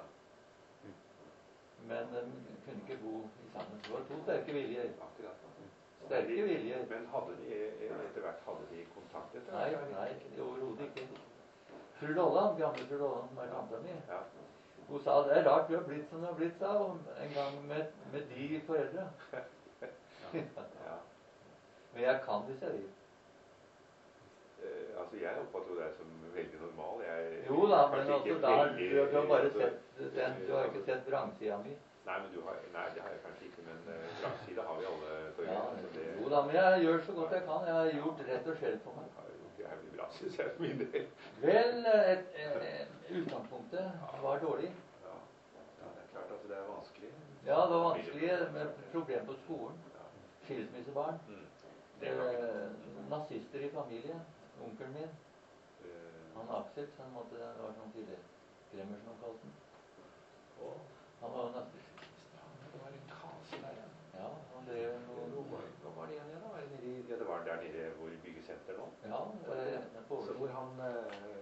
Men de kunne ikke bo i sammen. Det var to sterke viljer. Sterke viljer. Men hadde de, etter hvert hadde de kontakt etter hvert? Nei, nei, overhodet ikke. Fru Lolland, gamle fru Lolland, som er tanta mi, ja. Hun sa det er rart du har blitt som du har blitt, sa hun, en gang med, med de foreldre. Ja. Men jeg kan hvis jeg vil. Eh, altså jeg oppfatter jo deg som veldig normal. Jeg, jo da, men altså der, du, du har bare sett den, du har ikke sett vrangsida mi. Nei, men du har, nei, det har jeg kanskje ikke, men uh, vrangsida har vi alle. For, ja, altså det, jo da, men jeg gjør så godt jeg kan. Jeg har gjort rett og slett for meg. Det har gjort jævlig bra, synes jeg, for min del. Vel, et, et, et, utgangspunktet var dårlig. Ja. Ja, det er klart at det er vanskelig. Ja, det var vanskelig med problem på skolen. Skilsmissebarn. Mm. Eh, nazister i familien. Onkelen min. Uh, han Aksel, så han måtte, det var sånn tidligkremmer som han kalte den. Og han var jo nazist. Ja, det var en kase der, ja. Ja, han drev noe... Hva var det igjen, ja? Var det nede, ja, det var der nede hvor byggesenter nå. Ja, det var det. Så hvor han uh,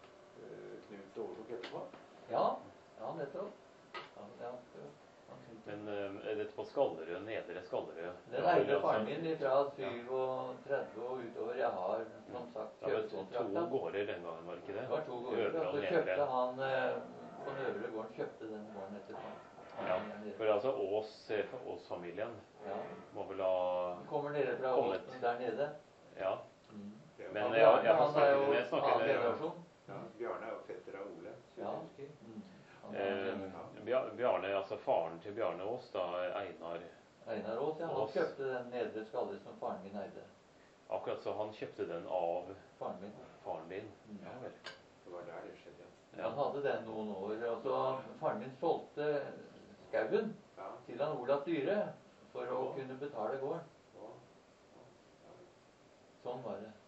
Knut overtok etterpå? Ja, ja, nettopp. Ja, ja, ja. Men uh, dette på Skallerød, nedre Skallerød? Den eide faren min fra syvogtredve og utover. Jeg har, som sagt, kjøpt det var to gårder den gangen, var det ikke det? Det var to gårder, og så kjøpte han på den øvre gården, kjøpte den gården etterpå. Ja, for altså Ås, Ås-familien ja. Må vel ha kommer nede fra Åsen der nede. Ja. Mm. Men ja, jeg, jeg, han er jo jeg snakker, annen generasjon. Ja, Bjarne er jo fetter av Ole. Ja. Mm. Eh, Bjarne, altså faren til Bjarne Ås, da, Einar Einar Ås, ja. Han Ås. Kjøpte den nedre Skaller som faren min eide. Akkurat, så han kjøpte den av faren min. Faren din. Mm. Ja vel. Det var der det skjedde, ja. Ja. Han hadde den noen år. Og så faren min solgte skauen ja. til han Olav Dyre for å ja. kunne betale gården. Ja. Ja. Sånn var det.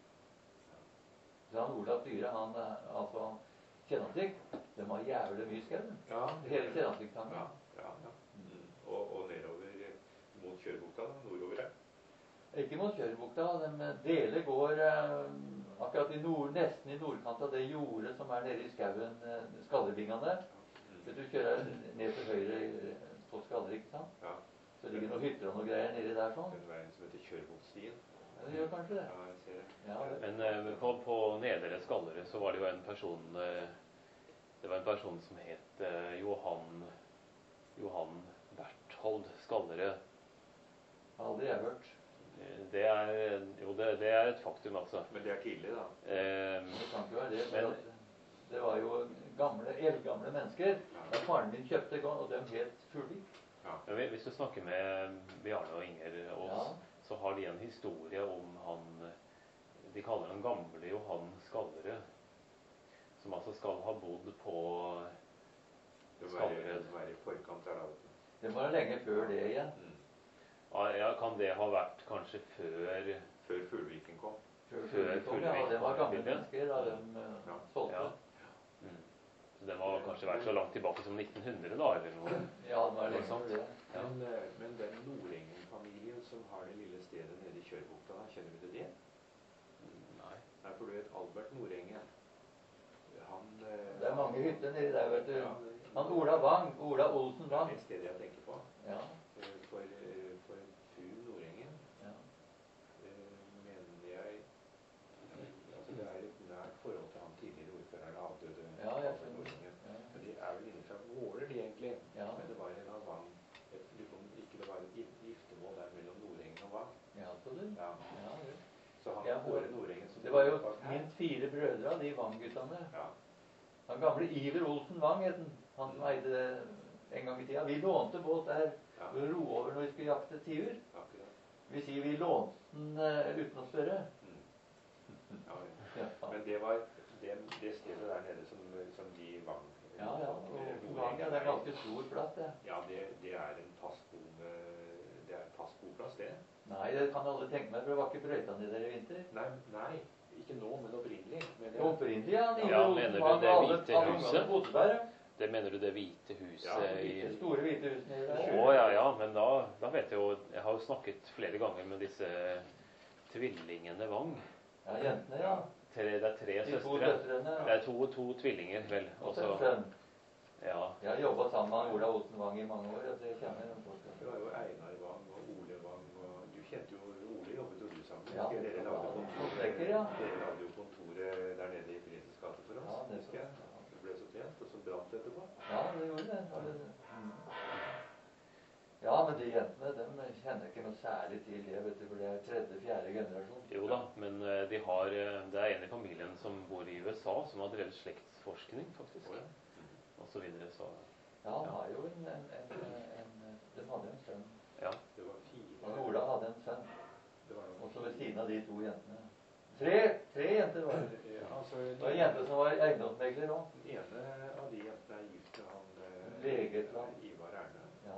Så han Olav Dyre, han altså Kjennasvik, det var jævlig mye skau. Ja, hele Kjennasviktangen. Ja, ja, ja. Mm. Og, og nedover mot Kjørbukta, da, nordover her? Ikke mot Kjørbukta. De deler går eh, akkurat i nord, nesten i nordkant av det jordet som er nede i skauen, eh, Skallerbingene. Mm. Du kjører ned til høyre på Skaller, ikke sant? Ja. Så ligger noen hytter og noe greier nedi der sånn. Den veien som heter Kjørbuktstien. Ja, det gjør kanskje det. Ja, jeg ser det. Ja, det. Men eh, på, på nedre Skallerød så var det jo en person eh, det var en person som het eh, Johan Johan Berthold Skallerød. Aldri jeg hørt. Det er jo det, det er et faktum, altså. Men det er tidlig, da. Eh, det kan ikke være det. Men, det var jo gamle, eldgamle mennesker. Da faren min kjøpte gården, og de het Furvik. Ja. Men hvis du snakker med Bjarne og Inger Aas, ja. så har de en historie om han de kaller han gamle Johan Skallerød, som altså skal ha bodd på Skallerød. Det var i forkant der, da. Det var lenge før det igjen. Mm. Ja, kan det ha vært kanskje før Før Fuglviken kom? Før Fuglviken kom, ja. Det var gamle mennesker da de uh, solgte. Ja. Mm. Så det må kanskje vært så langt tilbake som nitten hundre, da, eller noe? Ja, det var lenge før det. Ja. Men, men den Nordengen-familien som har det lille stedet nede i Kjørbukta, kjenner vi til det? Nei. Nei, for du vet Albert Nordengen. Han, det er mange hytter nedi der, vet du. Ja, han Ola Wang, Ola Olsen Wang. Det er det stedet jeg tenker på. Ja. For, for fru Nordengen, ja. mener jeg, altså det er et nært forhold til han tidligere ordføreren avdøde. Ja, jeg skjønner. Ja. Men de er vel inne fra Våler, de egentlig. Ja. Men det var en av Wang, ikke det var et giftemål der mellom Nordengen og Wang. Ja, så du. Ja. Ja, ja. Så han ja, Våre Nordengen som det var jo minst fire brødre av de Wang-guttene. Ja. Han gamle Iver Olsen Wang het han, han som eide en gang i tida. Vi lånte båt der for å ro over når vi skulle jakte tiur. Vi sier vi lånte den uh, uten å spørre. Mm. Ja, Ja, men det var det, det stedet der nede som, som de Vang... ja, ja. Og Vang, ja, det er ganske stor plass, det. Ja, det, det er en fastboende... Det er en fastboplass, det. Nei, det kan alle tenke meg, for det var ikke brøyta ned der i vinter. Nei, nei, ikke nå, men opprinnelig. Men Opprinnelig, ja. Ja, mener du det hvite huset? Det mener du det hvite huset ja, i Det store hvite huset nede der? Å, ja, ja, men da, da vet jeg jo Jeg har jo snakket flere ganger med disse tvillingene Vang. Ja, jentene, ja. Tre, det er tre De to søstre. døtrene. Det er to, to tvillinger, vel. Og så en sønn. Ja. Jeg har jobbet sammen med Ola Osen Vang i mange år, så jeg kjenner dem folk. det var jo Einar Vang og Ole Vang, og du kjente jo Ole, jobbet jo du sammen. Ja, Husker dere lagde kontoret, Snekker, ja. dere lagde jo kontoret der nede i Prinsens gate for oss, Ja, det husker jeg. Det ble så pent, og så brant det etterpå. Ja, det gjorde det. Ja, det. Mm. Ja, men de jentene, dem kjenner ikke noe særlig til det, vet du, for det er tredje, fjerde generasjon. Jo da, men eh, de har eh, det er en i familien som bor i U S A, som har drevet slektsforskning, faktisk. Å, ja. Og så videre, så Ja, han har jo en, en, en, en, de hadde en sønn. ja. Det var fire. Han Ola hadde en sønn. Det var Og så ved siden av de to jentene. Tre, tre jenter var det. Ja, altså, Det var en jente som var eiendomsmegler også. Den ene av de jentene er gift med han eh, Lege, tror jeg. Ivar Erne. Ja.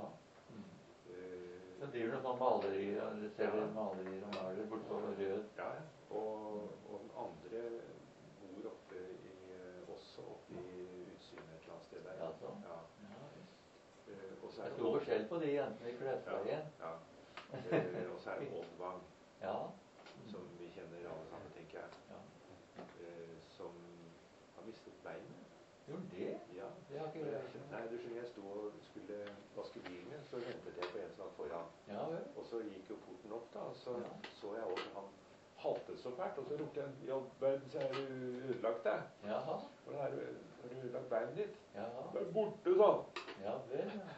Eh, Så driver noe sånn maleri, eller selger malerier og maler borte på Rød. ja, ja. Og, og den andre bor oppe i, eh, også oppe i utsynet et eller annet sted der. Ja, så. Ja. Ja, visst. Eh, og så Det er er stor forskjell på de jentene i Kløfveien. Ja, ja. Eh, og så er det Odd Vang, Ja. som vi kjenner alle sammen, tenker jeg. Ja. Eh, som har mistet beinet. Gjorde det? Ja. Det har ikke jeg. Nei, du skjønner, jeg sto og skulle vaske bilen min, så ventet jeg på en som var foran. Ja, vel. Og så gikk jo porten opp da, og så Ja. så jeg også han haltet så fælt, og så ropte jeg, i all verden, så er du ødelagt deg. Jaha. Hvordan er du, har du ødelagt beinet ditt? Jaha. Det er borte, sa han. Ja vel, ja.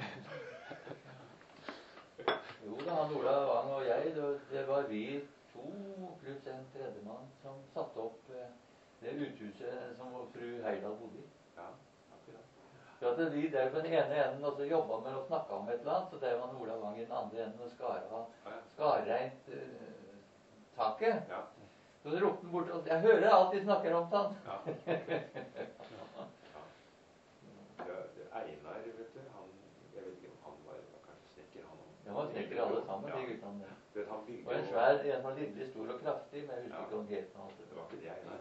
Jo da, han Ola Vang og jeg, det, det var vi to pluss en tredjemann som satte opp eh, det uthuset som fru Heidal bodde i. Ja, akkurat. For at vi der på den ene enden og så jobbet med å snakke om et eller annet, så der var Ola Vang i den andre enden og skar av Ja, skarreint uh, taket. ja. Så ropte han bort, og jeg hører alt de snakker om, sånn. Ja. Ja, det- Einar, vet du, han, jeg vet ikke om han var, var kanskje snekker, han også. Det var snekker alle sammen, Ja. de guttene der. Du vet, han bygde Og en jo- svær, en var lidelig stor og kraftig, men jeg husker Ja. ikke om het noe. Det var ikke det Einar.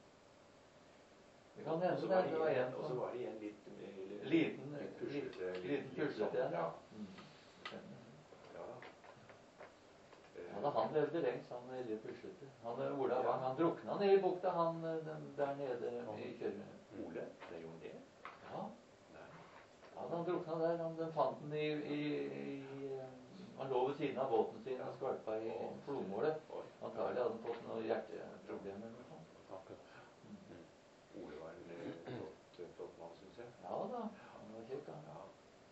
Det kan Og hende så det, var det det var igjen, en og så som var det igjen litt, litt, Liten, litt puslete. liten litt- litt puslete sånn, en. Ja. Mm. Ja da. Eh, Ja, da han levde lengst, han veldig puslete. Han Ola Vang, han drukna nede i bukta, han den, der nede i kjøret. Ole, det gjorde han det? Ja, Nei. ja han drukna der. Han, den fant den i, i, i Han lå ved siden av båten sin og skvalpa i flodmålet. Oi. Antagelig hadde han fått noen hjerteproblemer eller noe sånt. Akkurat. Ole var en eh, flott, flott mann, synes jeg. Ja da, han var kjekk, han. Ja.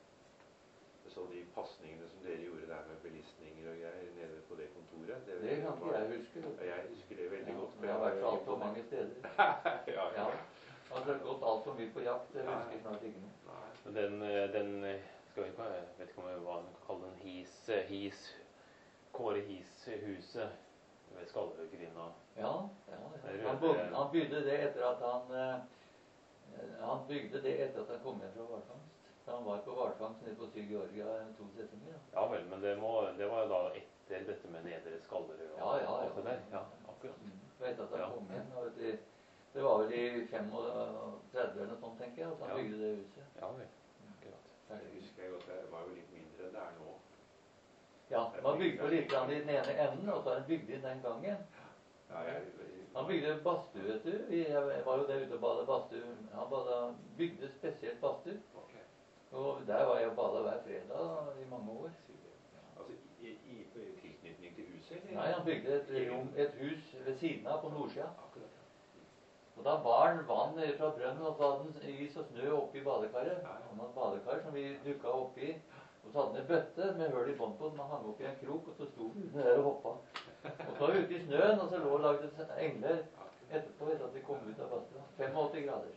Jeg så de pasningene som dere gjorde der med belistninger og greier nede på det kontoret. Det kan ikke jeg huske. vet du. Ja, jeg husker det veldig Ja, godt. for jeg har vært var altfor imponert. mange steder. ja, Ja. Altså, gått altfor mye på jakt. Det husker jeg snart ikke noe. Nei. Men den, eh, den eh, skal vi, jeg vet ikke om jeg hva man kan kalle den, his, eh, his Kåre His-huset ved Skallerødgrinda. Ja, ja, Det ja. er Han, bodde, han bygde det etter at han eh, Han bygde det etter at han kom hjem fra hvalfangst. Så han var på hvalfangst nede på Syd-Georgia to sesonger. da. Ja vel, men det, må, det var jo da etter dette med Nedre Skallerød og Ja, ja, ja. alt det der. Ja, akkurat. Mm. Og etter at han Ja. kom hjem og vet du, Det var vel i femogtredve eller noe sånt, tenker jeg, at han Ja. bygde det huset. Ja vel, akkurat. Det husker jeg godt. Det var jo litt mindre enn det er nå. Ja, man bygde jo litt grann i den ene enden, og så har han bygd inn den gangen. Ja, jeg, Han bygde badstue, vet du. Vi- Jeg var jo der ute og badet badstue. Han bada, bygde spesielt badstue. Ok. Og der var jeg og bada hver fredag i mange år. Altså, i, i, i tilknytning til huset, eller? Nei, han bygde et, rom, et hus ved siden av på nordsida. Akkurat, ja. Og da bar han vann ned fra brønnen, og så hadde han is og snø oppi badekaret. Ja, ja. Han hadde badekar som vi dukka oppi. Og så hadde han en bøtte med høl i bånn på den. Man hang opp i en krok, og så sto vi der og hoppa. Og så var vi ute i snøen, og så lå og lagde engler etterpå, etter at vi kom ut av badstua. femogåtti grader.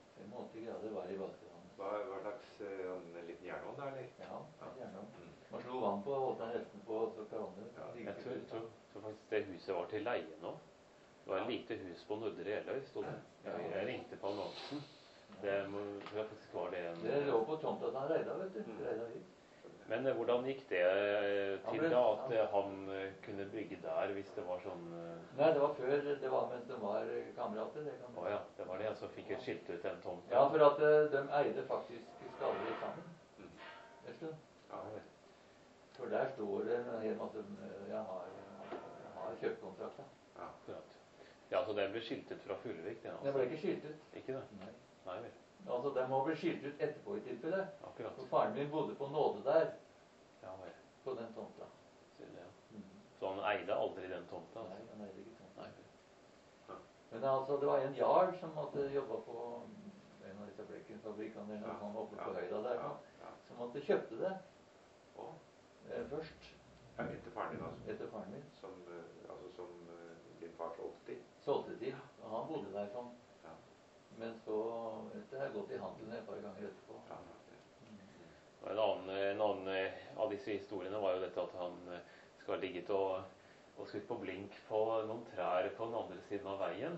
femogåtti grader var det i badstua. Hva, hva slags eh, en liten jernånd da, eller? Ja, gjerne. Mm. Man slo vann på, holdt han resten på, og så hverandre. Jeg tror, tror, tror faktisk det huset var til leie nå. Det var et lite hus på Nordre Jeløy, stod det. Jeg, jeg ringte på annonsen. Det må, tror jeg faktisk var det en... Det lå på tomta at han reida, vet du. Reida hit. Men eh, hvordan gikk det eh, til da, at eh, han eh, kunne bygge der, hvis det var sånn... eh, Nei, det var før, det var mens de var eh, kamerater. Det kan... Å ja, det var det. Så fikk jeg skilt ut en tomt. Ja, for at eh, de eide faktisk Skallerud sammen. Vet du? Ja, vel. For der står det en hel masse, eh, jeg har, jeg har kjøpkontrakta. ja. Akkurat. Ja, så den ble skilt ut fra Fullevik, den altså. Det ble ikke skilt ut. Ikke det? Nei. Nei vel. Altså, den må bli skilt ut etterpå i tilfelle. Akkurat. For faren min bodde på nåde der, Ja vel. på den tomta. Sier det, ja. Mhm. Så han eide aldri den tomta? Nei, Altså. han eide ikke tomta. Nei. Men altså, det var en jarl som hadde jobbet på en av disse Blekken-fabrikkene eller noe sånt oppe på høyda der, Ja, nå, ja. som hadde kjøpte det Å, eh, først, ja, etter faren din, altså. etter faren min. Som, eh, altså, som eh, din far solgte til. Solgte til, og han bodde der sånn. Ja. Men så, det har gått i handelen et par ganger etterpå. Ja, ja, det. Og En annen, en annen eh, av disse historiene var jo dette at han eh, skal ha ligget og, og skutt på blink på noen trær på den andre siden av veien.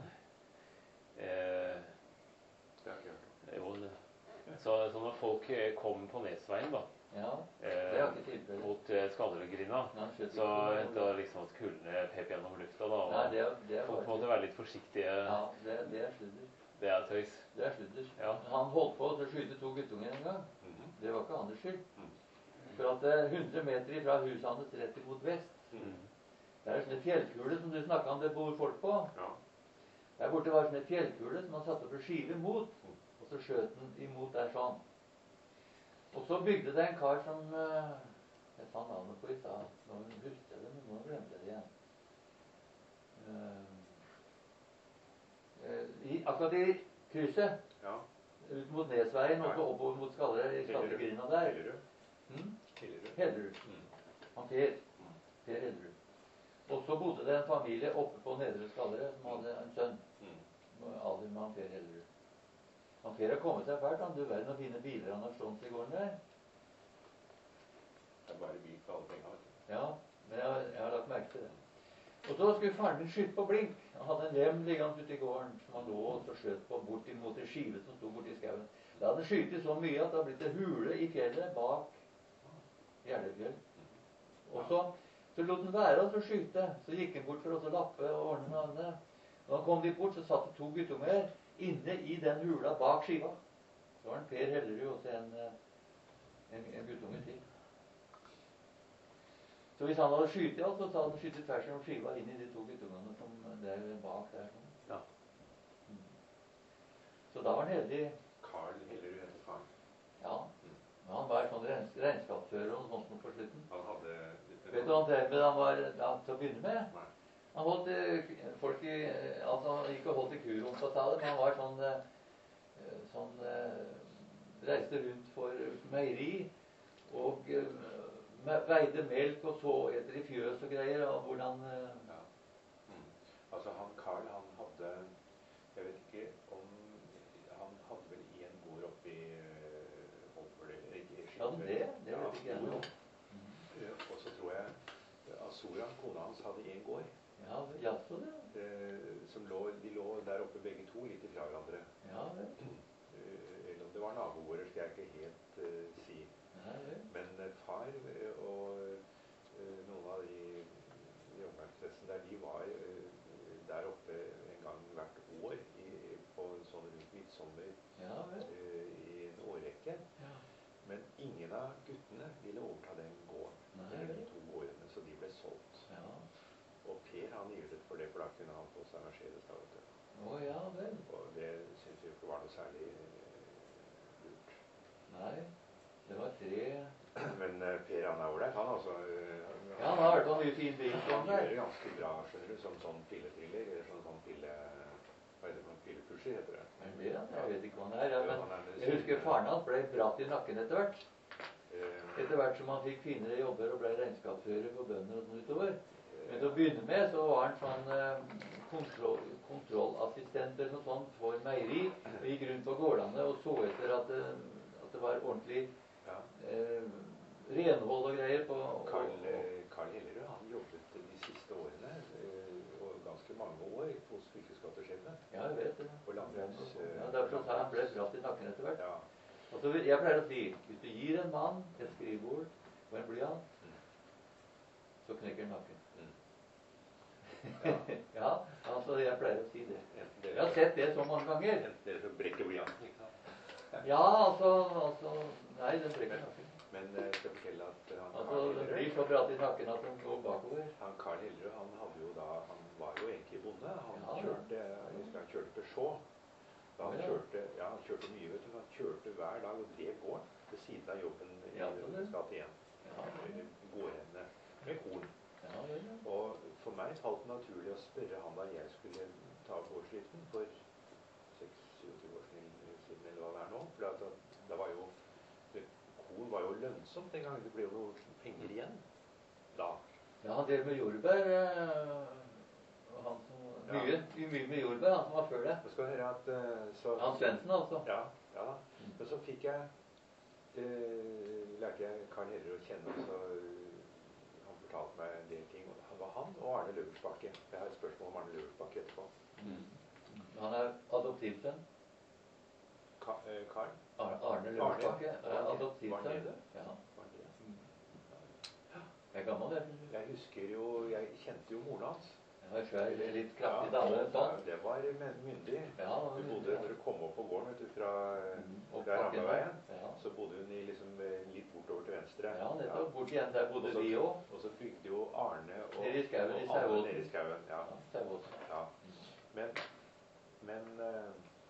Eh, Det har jeg ikke hørt om. jo, det- så, så når folk eh, kom på Nesveien da, Ja, det eh, er ikke tilfellet. mot eh, Skallerudgrinda, Han skjøt så ikke. hendte det liksom at kullene pep gjennom lufta da. Nei, Og det er, det er folk bare... måtte være litt forsiktige. Ja, det, det er sludder. Det er tøys. Det er sludder. Ja. Han holdt på til å skyte to guttunger en gang. Mhm. Det var ikke hans skyld. Mm. For at det er hundre meter fra huset hans rett imot vest. Mm. Det er sånne fjellkuler som du snakket om det bor folk på. Ja. Der borte var sånne fjellkuler som han satte opp en skive mot, og så skjøt den imot der sånn. Og så bygde det en kar som, eh, jeg sa navnet på i stad, nå husker jeg det, men nå glemte jeg det igjen. Eh, eh, i, akkurat i krysset, Ja. ut mot Nesveien, og så oppover mot Skalle, i Skallegrinda der. Hellerud. Hmm? Hellerud. Hellerud. Mm. Han Per. Per Hellerud. Og så bodde det en familie oppe på Nedre Skallerud som hadde en sønn. Mm. Alder med han Per Hellerud. Han Per har kommet seg fælt. Han, du verden å finne biler han har stått i gården der. Det er bare bil for alle penger. vet du. Ja, men jeg, har- jeg har lagt merke til det. Og så skulle faren min skyte på blink. Han hadde en lem liggende ute i gården som han lå og så skjøt på bort imot en skive som sto borti skauen. Da hadde han skutt så mye at det hadde blitt en hule i fjellet bak Gjerdefjell. Og så, så lot han være å skyte. Så gikk han bort for å så lappe og ordne navnet. Når han kom dit bort, så satt det to guttunger inne i den hula bak skiva. Så var han Per Hellerud og så en, eh, en, en guttunge til. Så hvis han hadde skutt, ja, så hadde han skutt tvers gjennom skiva inn i de to guttungene som der bak der. Sånn. Ja. Mm. Så da var han heldig. Carl Hellerud heter faren. Ja. Men han var sånn regns- regnskapsfører og sånt på slutten. Han hadde... Vet du hva han drev med da han var da, til å begynne med? Nei. Han holdt eh, folk i, eh, altså han gikk og holdt i kurumpa, sa det, men han var sånn, eh, sånn eh, reiste rundt for meieri, og eh, me- veide melk og så etter i fjøs og greier, og hvordan... Eh, Ja. Mm. Altså han Carl, han hadde, jeg vet ikke om, han hadde vel en gård oppe i uh, Holmøl, eller ikke? Ja, men det, det vet ikke jeg jo. noe. Eh, Og så tror jeg Azora, kona hans, hadde en gård. Ja, jaså det. eh, som lå, de lå der oppe begge to litt ifra hverandre. Ja, vel. Eh, eller om det var nabogårder, skal jeg ikke helt eh, si. Ja, vel. Men eh, far eh, og eh, noen av de i omgangspressen der, de var eh, der oppe en gang hvert år i, på en sånn rundt midtsommer Ja, vel. eh, i en årrekke. Ja. Men ingen av guttene ville overta den gården. Nei, Eller vel. de to gårdene, så de ble solgt. Ja. Og Per han ivret for det, for da kunne han få seg Mercedes. Da, vet du. Å, ja, vel. Og det syns vi jo ikke var noe særlig eh, lurt. Nei, det var tre... Men eh, Per han er ålreit, han altså. eh, Ja, han har i hvert fall mye fin bil Han sånn gjør der. det ganske bra, skjønner du, som sånn pilletriller, eller sånn, sånn pille... Hva heter det, sånn pillepusher heter det. Men det, jeg vet ikke hva han er. Ja, Ja, men han er med jeg husker sin- faren hans ble bratt i nakken etter hvert. Eh, Etter hvert som han fikk finere jobber og ble regnskapsfører for bønder og sånn utover. Men til å begynne med så var han sånn eh, kontroll, kontrollassistent eller noe sånt for meieri. Og gikk rundt på gårdene og så etter at det, at det var ordentlig ja. eh, renhold og greier på Carl, Carl Hellerød, han jobbet de siste årene, og ganske mange år, hos fylkesskattesjefene. Ja, jeg vet det. På landbruks... Ja, derfor sa han ble bratt i nakken etter hvert. Ja. Altså, jeg pleier å si, hvis du gir en mann et skrivebord og en blyant, Mm. så knekker nakken. Mm. Ja. Ja, altså, jeg pleier å si det. Enten Jeg dere, har sett det så mange ganger. enten dere som brekker blyanten, ikke sant? Ja, altså, altså nei, den brekker nakken. Men jeg skal fortelle at han Altså, Carl den blir Hellerød, så bratt i nakken at den går bakover. han Carl Hellerød, han hadde jo da, han var jo egentlig bonde. Han Ja, ja. kjørte, jeg husker han kjørte Peugeot. Da han Ja, ja. kjørte, ja, han kjørte mye, vet du. Han kjørte hver dag og drev gården ved siden av jobben i Ja, så det. Skatt igjen. Ja, ja. Gårdene med korn. Ja, vel, ja. Og for meg falt det naturlig å spørre han da jeg skulle ta gårdsdriften for seks-syv år siden, eller hva det er nå. For at, det var jo, det, korn var jo lønnsomt den gangen. Det ble jo noe penger igjen da. Ja, han drev med jordbær. eh, og Han som, Ja. mye, mye med jordbær, han som var før det. Nå skal du høre at eh, så, Hans Svendsen, altså. Ja, ja da. Men så fikk jeg, eh, lærte jeg Carl Hellerød å kjenne, og så eh, han fortalte meg en del ting. Og det var han og Arne Løversbakke. Jeg har et spørsmål om Arne Løversbakke etterpå. Mm. Han er adoptivsønn. Ka, eh, Carl? Ar- Arne Løversbakke er Var han det? adoptivsønn. Var han det? Ja. Var det? Jeg er gammel, jeg. Jeg husker jo, jeg kjente jo moren hans. Jeg var svær, litt Ja, kraftig dame. og Sånn. det var men- myndig. Ja, Du bodde, når du kom opp på gården, vet du, fra, Mm, og fra bakken der. Rammeveien, Ja. så bodde hun i liksom eh, litt bortover til venstre. Ja, nettopp. Bort igjen der bodde Og så- vi òg. Og så bygde jo Arne og, Nede i skauen i og alle Sauåsen. nede i skauen. Ja. Ja, Sauåsen. Ja. Men, men eh,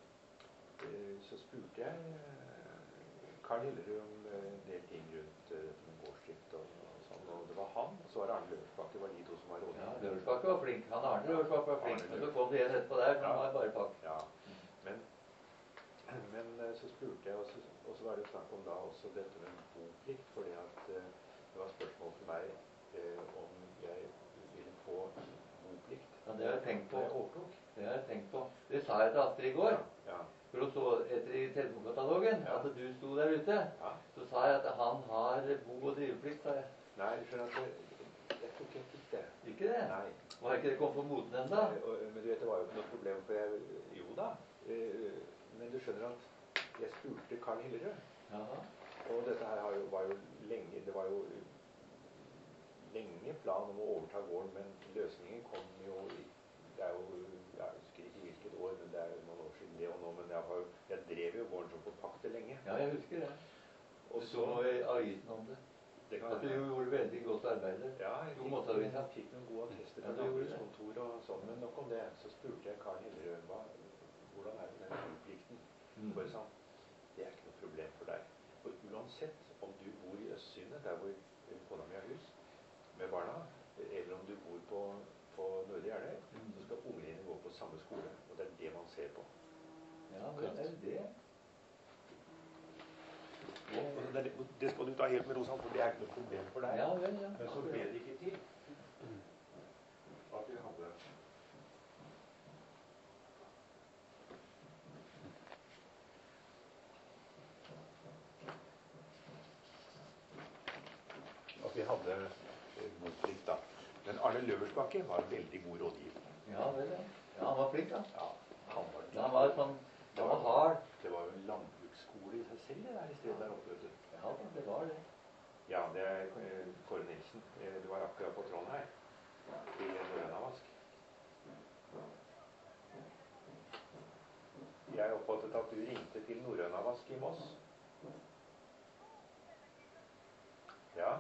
eh, så spurte jeg eh, Carl Hellerød om eh, en del ting rundt eh, dette med gårdsdrift og, og sånn. Og det var han, og så var det Arne Løversbakke, var de to som var Ja, rådgivere. Løversbakke var flink. Han Arne Løversbakke var flink. Arne Men så kom det en etterpå der som Ja. var bare pakk. Ja, men, men eh, så spurte jeg, og så, og så var det snakk om da også dette med boplikt, fordi at eh, det var spørsmål for meg eh, om jeg ville få boplikt. Ja, det har jeg tenkt på. Da jeg overtok. Det har jeg tenkt på. Det sa jeg til Astrid i går. Ja, ja, For hun så etter i telefonkatalogen Ja. at du sto der ute. ja. Så sa jeg at han har bo- og driveplikt, sa jeg. Nei, du skjønner at det, jeg tror ikke jeg fikk det. Ikke det? Nei. Var ikke det kommet på moten ennå? Eh, og- Men du vet, det var jo ikke noe problem, for jeg, jo da. Eh, Men du skjønner at jeg spurte Carl Hellerød, Jaha. og dette her har jo, var jo lenge, det var jo lenge plan om å overta gården, men løsningen kom jo, i- det er jo, jeg husker ikke hvilket år, men det er jo noen år siden det og nå, men jeg, har, jo- jeg drev jo gården som på pakte lenge. Ja, jeg husker det. Og Du så, så noe i avisen om det. det kan At du hende. gjorde veldig godt arbeid der. Ja, jeg Jo, fikk, måtte avisa. jeg fikk noen gode attester Ja, fra du gjorde det. landbrukskontor og sånn, men nok om det. Så spurte jeg Carl Hellerød, hva, hvordan er det med den boplikten? Mm. Bare sånn, det er ikke noe problem for deg. For uansett om du bor i Østsynet, der hvor kona mi har hus, med barna, eller om du bor på, på Nordre Gjerdøy, Mm. så skal ungene dine gå på samme skole. Og det er det man ser på. Ja, vel, er det det? Og det, det skal du ta helt med Rosan, for det er ikke noe problem for deg. Ja vel, ja. Men så ble det ikke til. At vi hadde At vi hadde eh, boplikt, da. Men Arne Løversbakke var veldig god rådgiver. Ja vel, ja. Ja, han var flink, da. Ja, han var Ja, han var sånn, det var hard. Det var jo en landbruksskole i seg selv, det der i stedet der oppe, vet du. Ja, det var det. Ja, det er eh, Kåre Nilsen. Eh, Du var akkurat på tråden her. I Norrønavask. Jeg oppfattet at du ringte til Norrønavask i Moss. Ja.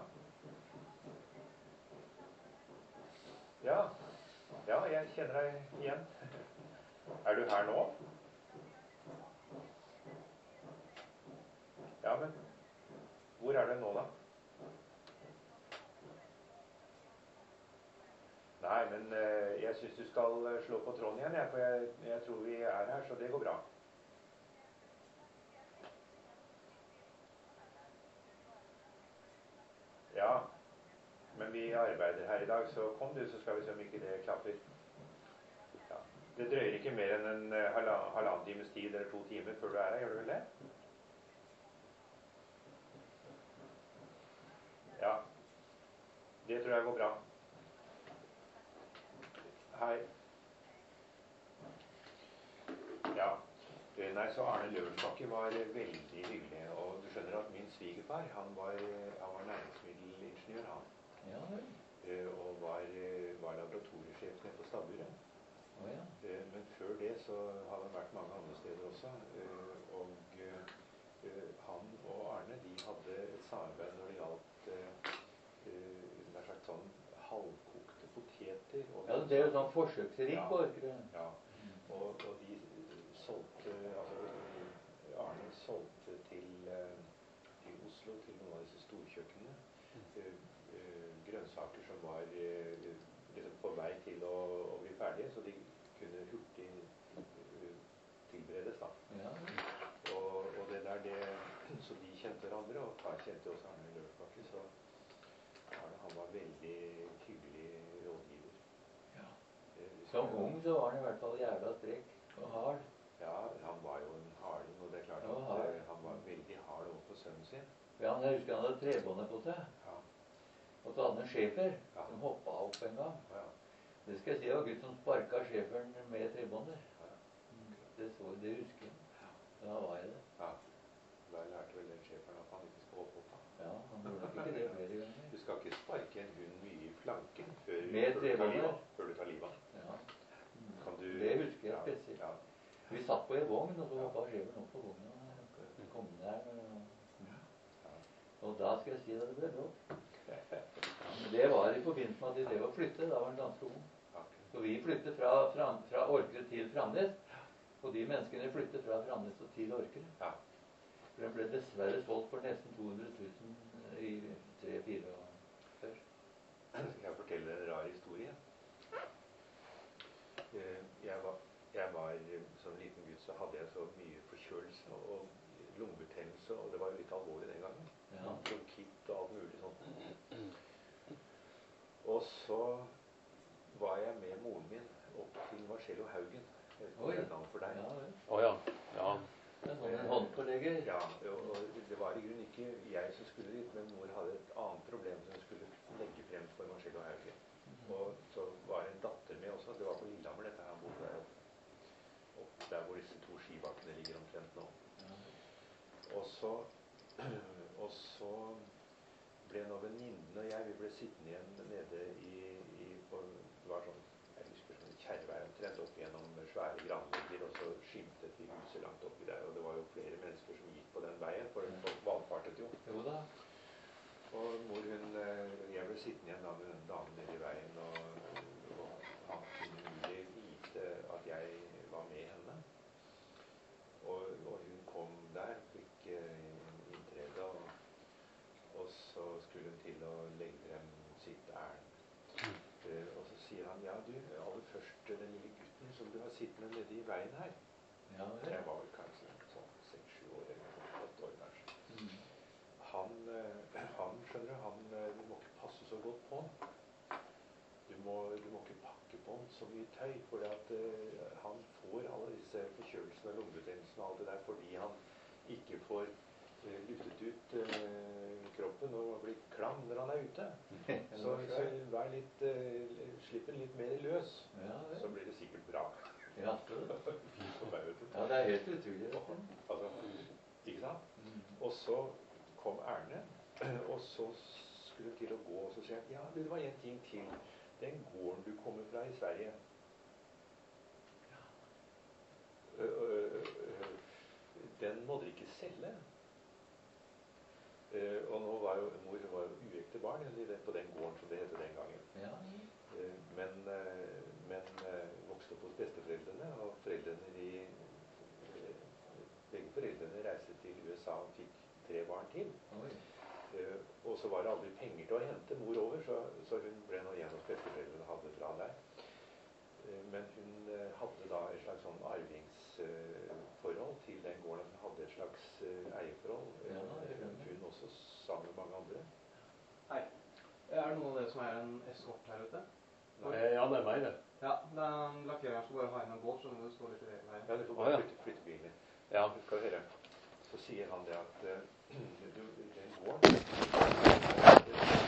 Ja. Ja, jeg kjenner deg igjen. Er du her nå? Ja, men hvor er du nå, da? Nei, men eh, jeg syns du skal eh, slå på tråden igjen, jeg, for jeg, jeg tror vi er her, så det går bra. Ja, men vi arbeider her i dag, så kom du, så skal vi se om ikke det klapper. Ja. Det drøyer ikke mer enn en eh, halva- halvannen times tid eller to timer før du er her, gjør du vel det? Ja. Det tror jeg går bra. Hei. Ja. Nei, så Arne Løvensbakke var veldig hyggelig. Og du skjønner at min svigerfar, han var, han var næringsmiddelingeniør, han. Ja, vel. Og var, var laboratoriesjef nede på Stabburet. Oh, ja. Men før det så hadde han vært mange andre steder også. Og han og Arne, de hadde et samarbeid når det gjaldt nær sagt sånn halvkokte poteter. Og ja, det er jo sånn forsøksrik ja, på Orkerud. Ja, og, og de solgte, altså Arne solgte til, til Oslo, til noen av disse storkjøkkenene, grønnsaker som var liksom på vei til å, å bli ferdige, så de kunne hurtig tilberedes da. Ja. Og, og det der, det, så de kjente hverandre, og far kjente også Arne Løvensbakke, så Arne, han var veldig hyggelig rådgiver. Ja. Som ung så var han i hvert fall jævla strekk og hard. Ja, han var jo en harding, og det er klart at uh, han var veldig hard overfor sønnen sin. Ja, jeg husker han hadde trebåndet på seg. Ja. Og så hadde han en schæfer Ja. som hoppet opp en gang. Ja. Det skal jeg si, det var gutt som sparket schæferen med trebåndet. Ja. Det, så, det husker jeg. Da var jeg det. Ja. Da lærte vel den schæferen at han ikke skal hoppe opp da. Ja, han gjorde nok ikke det flere ganger. Du skal ikke sparke en hund mye i flanken før, Med før, du, tar livet, trebåndet. før du tar livet. Ja. Kan du, Det husker jeg ja, spesielt. Ja. Vi satt på en vogn, og så hoppet schæferen opp på vogna. Og kom der. Og, og da skal jeg si at det ble brått. Det var i forbindelse med at de drev å flytte. Da var han ganske ung. Så vi flyttet fra, fra, fra Orkerud til Framnes. Og de menneskene flyttet fra Framnes til Orkerud. Ja. For den ble dessverre solgt for nesten to hundre tusen i tre-fire år før. Skal jeg fortelle en rar historie? Jeg var, jeg var som liten gutt, så hadde jeg så mye forkjølelse og lungebetennelse, og det var jo litt alvorlig den gangen. Ja. Bronkitt og alt mulig sånt. Og så var jeg med moren min opp til Marcello Haugen. Jeg vet ikke om det er et navn for deg. Ja, vel. Å ja. Ja. Det er sånn en håndpålegger. Ja, og det var i grunnen ikke jeg som skulle dit, men mor hadde et annet problem som hun skulle legge frem for Marcello Haugen. Og så var det en datter med også. Det var på Lillehammer, dette her borte der oppe. Opp der hvor disse to skibakkene ligger omtrent nå. Ja. Og så, og så ble nå venninnen og jeg, vi ble sittende igjen nede i, i på, det var sånn, jeg husker sånn kjervei omtrent opp gjennom svære granlegger, og så skimtet vi huset langt oppi der, og det var jo flere mennesker som gikk på den veien, for folk valfartet jo. Jo da. Og mor hun, jeg ble sittende igjen da med den damen nede i veien, og, og han kunne mulig vite at jeg var med henne. Og, og hun kom der, fikk uh, inntrede, og, og så skulle hun til å legge frem sitt ærend. Uh, og så sier han, ja du, aller først den lille gutten som du har sittende nede i veien her. Ja, vel. Jeg var vel kanskje sånn seks-sju år, eller åtte år kanskje. Mm. Han, han, skjønner du, han, du må ikke passe så godt på han. Du må, du må ikke pakke på han så mye tøy, for at, uh, han får alle disse forkjølelsene og lungebetennelsene og alt det der, fordi han ikke får uh, luftet ut uh, kroppen og blir klam når han er ute. Så, så vær litt, uh, slipp den litt mer løs, Ja, vel. så blir det sikkert bra. Ja, så. For meg, vet du. Ja, det er helt utrolig. Altså, ikke sant? Mm. Og så kom Erne, og så skulle hun til å gå, og så sier han, ja, det var en ting til. Den gården du kommer fra i Sverige, ø, ø, ø, den må dere ikke selge. Uh, og nå var jo mor hun var jo uekte barn på den gården som det heter den gangen. Ja. Uh, men uh, men uh, vokste opp hos besteforeldrene, og foreldrene de, uh, begge foreldrene reiste til U S A og fikk tre barn til. Oi. Uh, og så var det aldri penger til å hente mor over, så, så hun ble nå igjen hos besteforeldrene hadde fra der. Uh, men hun uh, hadde da et slags sånn arvingsforhold uh, til den gården. Hun hadde et slags uh, eierforhold. Uh, Ja, hun også sammen med mange andre. Hei. Er det noen av dere som er en eskort her ute? Eh, ja, det er meg, det. Ja, den lakkereren skal bare ha inn en båt, så det står litt i veien. Ja, du får Å, bare ja. flytte, flytte bilen. Ja. Skal du høre. Så sier han det at uh, du, den gården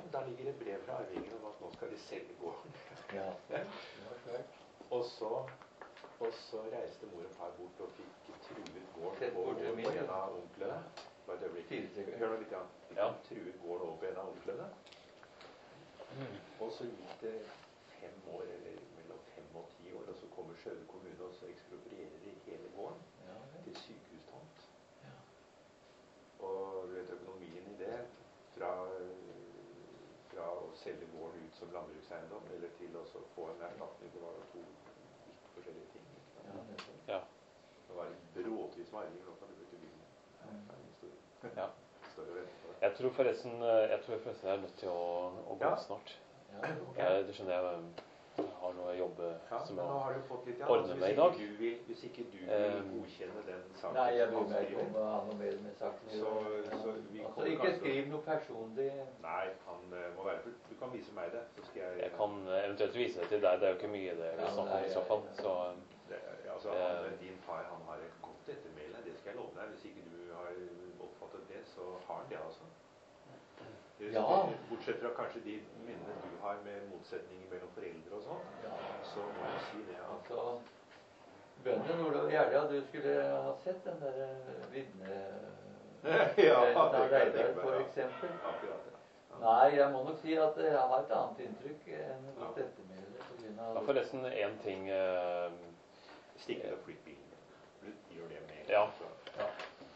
da ligger det brev fra arvingen om at nå skal de selge gården. Ja, det var svært. Og så, og så reiste mor og far bort og fikk truet gården Sett på, bort til på min, en av onklene. Bare et øyeblikk. Fire stykker. Hør nå litt, Jan. De Ja. truet gården over på en av onklene. Mm. Og så gikk det fem år, eller mellom fem og ti år, og så kommer Skjøde kommune, og så eksproprierer de hele gården Ja, det. til sykehustomt. Ja. Og du vet økonomien i det, fra, fra å selge gården ut som landbrukseiendom, eller til å så få en erstatning, det var jo to vidt forskjellige ting. Ikke sant? Ja, det er så. Ja. Det var bråtvis med arvinger, nå kan du bruke bilen. Det er en historie. Ja. Står og venter på det. Jeg tror forresten jeg tror forresten jeg er nødt til å, å gå Ja. snart. Ja, ok. Jeg, du skjønner, jeg, jeg har noe jobb Ja, som men nå jeg har du fått litt, ja. ordner Altså, meg i hvis dag. ikke du vil, hvis ikke du vil Eh, godkjenne den saken Nei, jeg som bryr han meg ikke skriver. om å ha noe mer med saken. å Så- gjøre. så vi Altså, kommer ikke kanskje- skriv noe personlig. Nei, han eh, må være Du kan vise meg det, så skal jeg Jeg kan eventuelt vise det til deg. Det er jo ikke mye det vi Ja, snakker om i nei, så fall. jeg- Så det, altså, han, Eh. din far han har et godt ettermæle, det skal jeg love deg. Hvis ikke du har oppfattet det, så har han det, altså. Det, Ja. Bortsett fra kanskje de minnene du har med motsetninger mellom foreldre og sånn, Ja, så må jeg si det at altså, bøndene Nordlov Gjerdia, du skulle ha sett den der eh, vitne... Ja, det av kan jeg Reidar, tenke meg, for ja. eksempel. Akkurat det. Ja. Nei, jeg må nok si at jeg har et annet inntrykk enn godt ettermæle på grunn ja, av... forresten én ting eh, Stikk ut og flytt bilen. Du gjør det med en Ja. gang, så. Ja.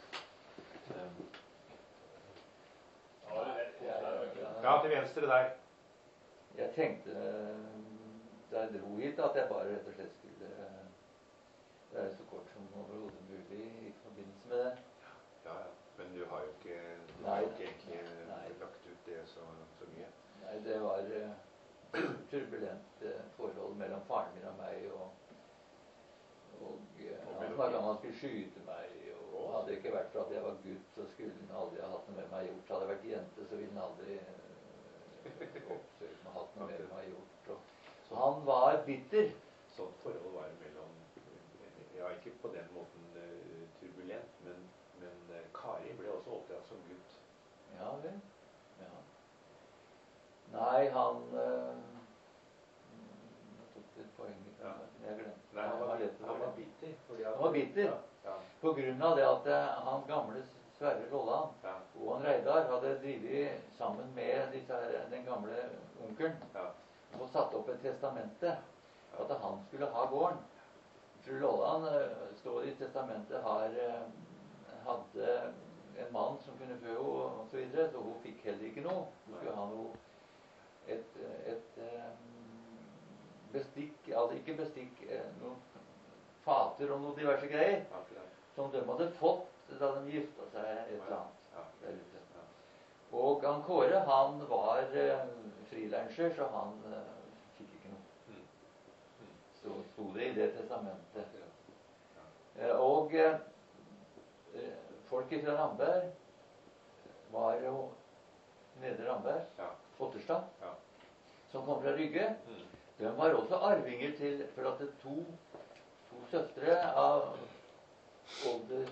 Ja, til venstre der. Jeg tenkte eh, da jeg dro hit at jeg bare rett og slett skulle eh, være så kort som overhodet mulig i forbindelse med det. Ja, ja. Men du har jo ikke, du Nei. har jo ikke egentlig Nei. lagt ut det så, så mye. Nei, det var eh, turbulent eh, forhold mellom faren min og meg, og, og eh, Og han mellom- snakket om han skulle skyte meg, og hadde det ikke vært for at jeg var gutt, så skulle han aldri ha hatt noe med meg gjort. Hadde jeg vært jente, så ville han aldri eh, oppsøkt meg, hatt noe med meg gjort. Og, så han var bitter. Sånt forhold var mellom, ja, ikke på den måten eh, turbulent, men, men eh, Kari ble også oppdratt som gutt. Ja vel. Ja. Nei, han øh, Jeg tok et poeng i Ja. men jeg glemte. Nei, han Jeg var, har lett han for var det. bitter. Fordi at, Han var bitter. Ja, ja, På grunn av det at eh, han gamle Sverre Rolland ja, og han Reidar hadde drevet sammen med disse her, den gamle onkelen ja. og satt opp et testamente at han skulle ha gården. Fru Lolland, eh, står i testamentet, har, eh, hadde en mann som kunne fø henne og så videre, så hun fikk heller ikke noe. Hun skulle ha noe, et, et eh, bestikk, altså ikke bestikk, eh, noen fater og noe diverse greier, Akkurat. som de hadde fått da de gifta seg et eller annet Ja, der ute. ja. Og han Kåre, han var eh, frilanser, så han eh, fikk ikke noe. Mm. Mm. Så sto det i det testamentet. Ja. Eh, og eh, folk fra Ramberg var jo Nedre Ramberg, Ja. Otterstad, Ja. som kom fra Rygge. Mm. De var også arvinger til, for at det to, to søstre av older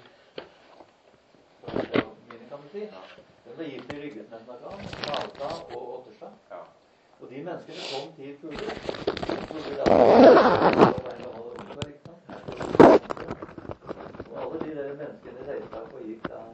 mine, kan du si. De ble gift i Rygge, som jeg snakket om, Valstad og Otterstad. Ja. Og de menneskene kom til Fugler. Trodde da det var en gammel ungdom, ikke sant? Og alle de der menneskene reiste opp og gikk da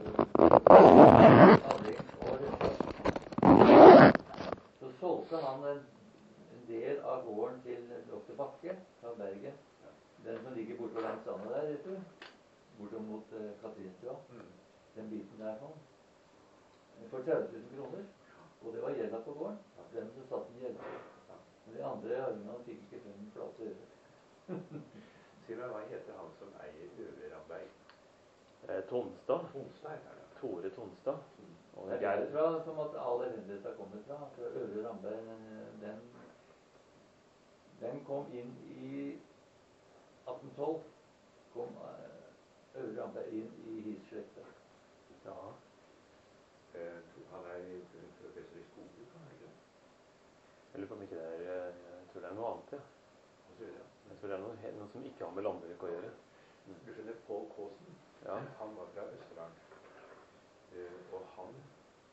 aldring og rett. Så solgte han en, en del av gården til doktor Bakke fra Bergen. Den som ligger borte på langs landet der, vet du. Bortom mot uh, Katrinstua. Mm. Den biten der sånn. For tretti tusen kroner. Og det var gjelda på gården. Den satt den gjelda. Men de andre arvingene fikk ikke fem flate øre. Si meg, hva heter han som eier Øvre Ramberg? eh, Tonstad. Tonstad heter det. Tore Tonstad. Og Det er Geir derfra som at all elendighet har kommet fra. Fra Øvre Ramberg. Den, den kom inn i atten tolv. Kom eh, Øvre Ramberg inn i His-slekta. Ja. Eh, Han er professor i skogbruk, han er ikke det? Jeg lurer på om ikke det er eh, Jeg tror det er noe annet, ja. Hva sier du? Jeg tror det er noe, he- noe som ikke har med landbruk å gjøre. Du skjønner, Pål Kaasen, Ja. han var fra Østerdalen. Eh, og han tok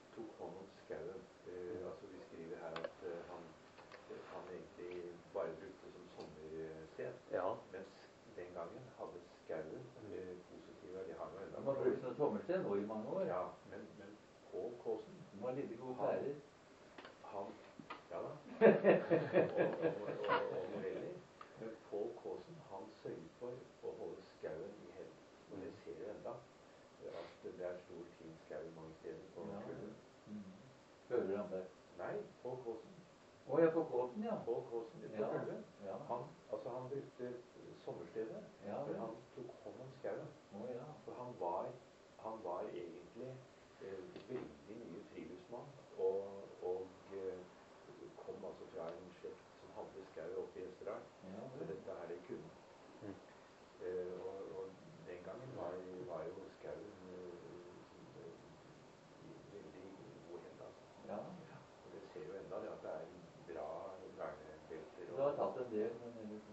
hånd om skauen. Eh, altså vi skriver her at eh, han, han egentlig bare brukte som sommersted, Ja. mens den gangen hadde skauen eh, positive verdier. Han var enda Man brukte som et sommersted nå i mange år. Ja, men, men Pål Kaasen, De var litt gode pærer. han, ja da, og, og, og, og Morelli, men Pål Kaasen, han sørget for å holde skauen i hevd. Og det ser du enda, at det er stor fin skau mange steder på Ja. Kullen. Mm. Hører han der? Nei, Pål Kaasen. Å, ja, på Kåten, ja. Pål Kaasen på Ja. Kullen. Ja. Han, altså han brukte sommerstedet, Ja, men vel. han tok hånd om skauen. Å, ja. For han var, han var egentlig eh, veldig mye friluftsmann, og, og eh, kom altså fra en slekt som hadde skau oppe i Østerdal. Ja, Så vel. dette er det kunne. Mm. Eh, og, og den gangen var, var jo skauen eh, eh, i veldig god hende. Altså. Ja. Og det ser jo enda det at det er bra vernebelter. Du har tatt en del, men ellers...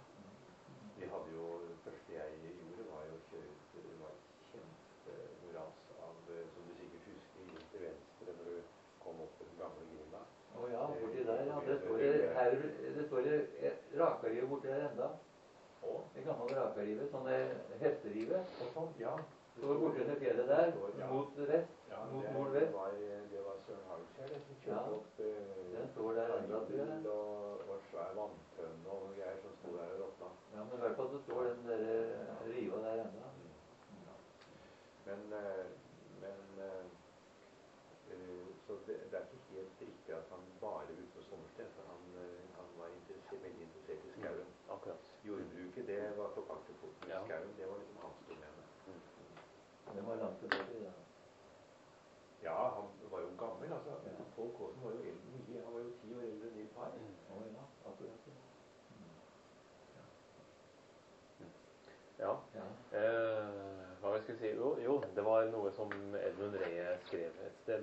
Vi hadde jo, det første jeg gjorde var jo å kjøre ut, det var et kjempemoras av, eh, som du sikkert husker, gikk til venstre når du kom opp til den gamle grinda. Å ja, borti der, ja. Det står det her, det står det rakarivet borti der enda. Og, Det gamle rakarivet, sånne hesterivet. og sånn, ja. Det står borti under fjellet der, Ja. mot vest, Ja, mot det, det nordvest. var, det var Søren Haugskjær det som kjørte Ja. opp eh, Den står der enda, tror jeg. Karl og, og svær vanntønne og noe greier som sto der og råtna. Ja, men i hvert fall så står den der riva der enda. Men, eh, men eh, eh, så det, det er ikke helt riktig at han bare brukte på sommersted, for han, eh, han var interessert, veldig interessert i skauen. Akkurat. Jordbruket, det var forpaktet fort, men Ja. skauen, det var liksom hans domene. Den var langt tilbake, ja. Ja, han var jo gammel, altså. Ja. Pål Kaasen var jo eldre, mye, han var jo ti år eldre enn din far. Å ja, akkurat det. Ja. Ja. Eh, hva skal jeg si? Jo, jo, det var noe som Edmund Ree skrev et sted.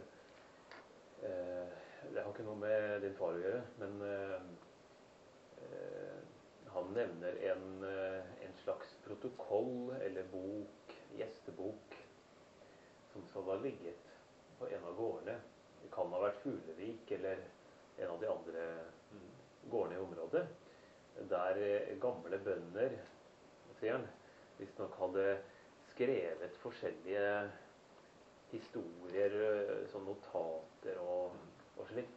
Eh, det har ikke noe med din far å gjøre, men eh, eh, han nevner en, eh, en slags protokoll eller bok, gjestebok, som skal ha ligget på en av gårdene. Det kan ha vært Fuglevik eller en av de andre gårdene i området, der eh, gamle bønder, sier han, visstnok hadde skrevet forskjellige historier, eh, som notater og, og slikt.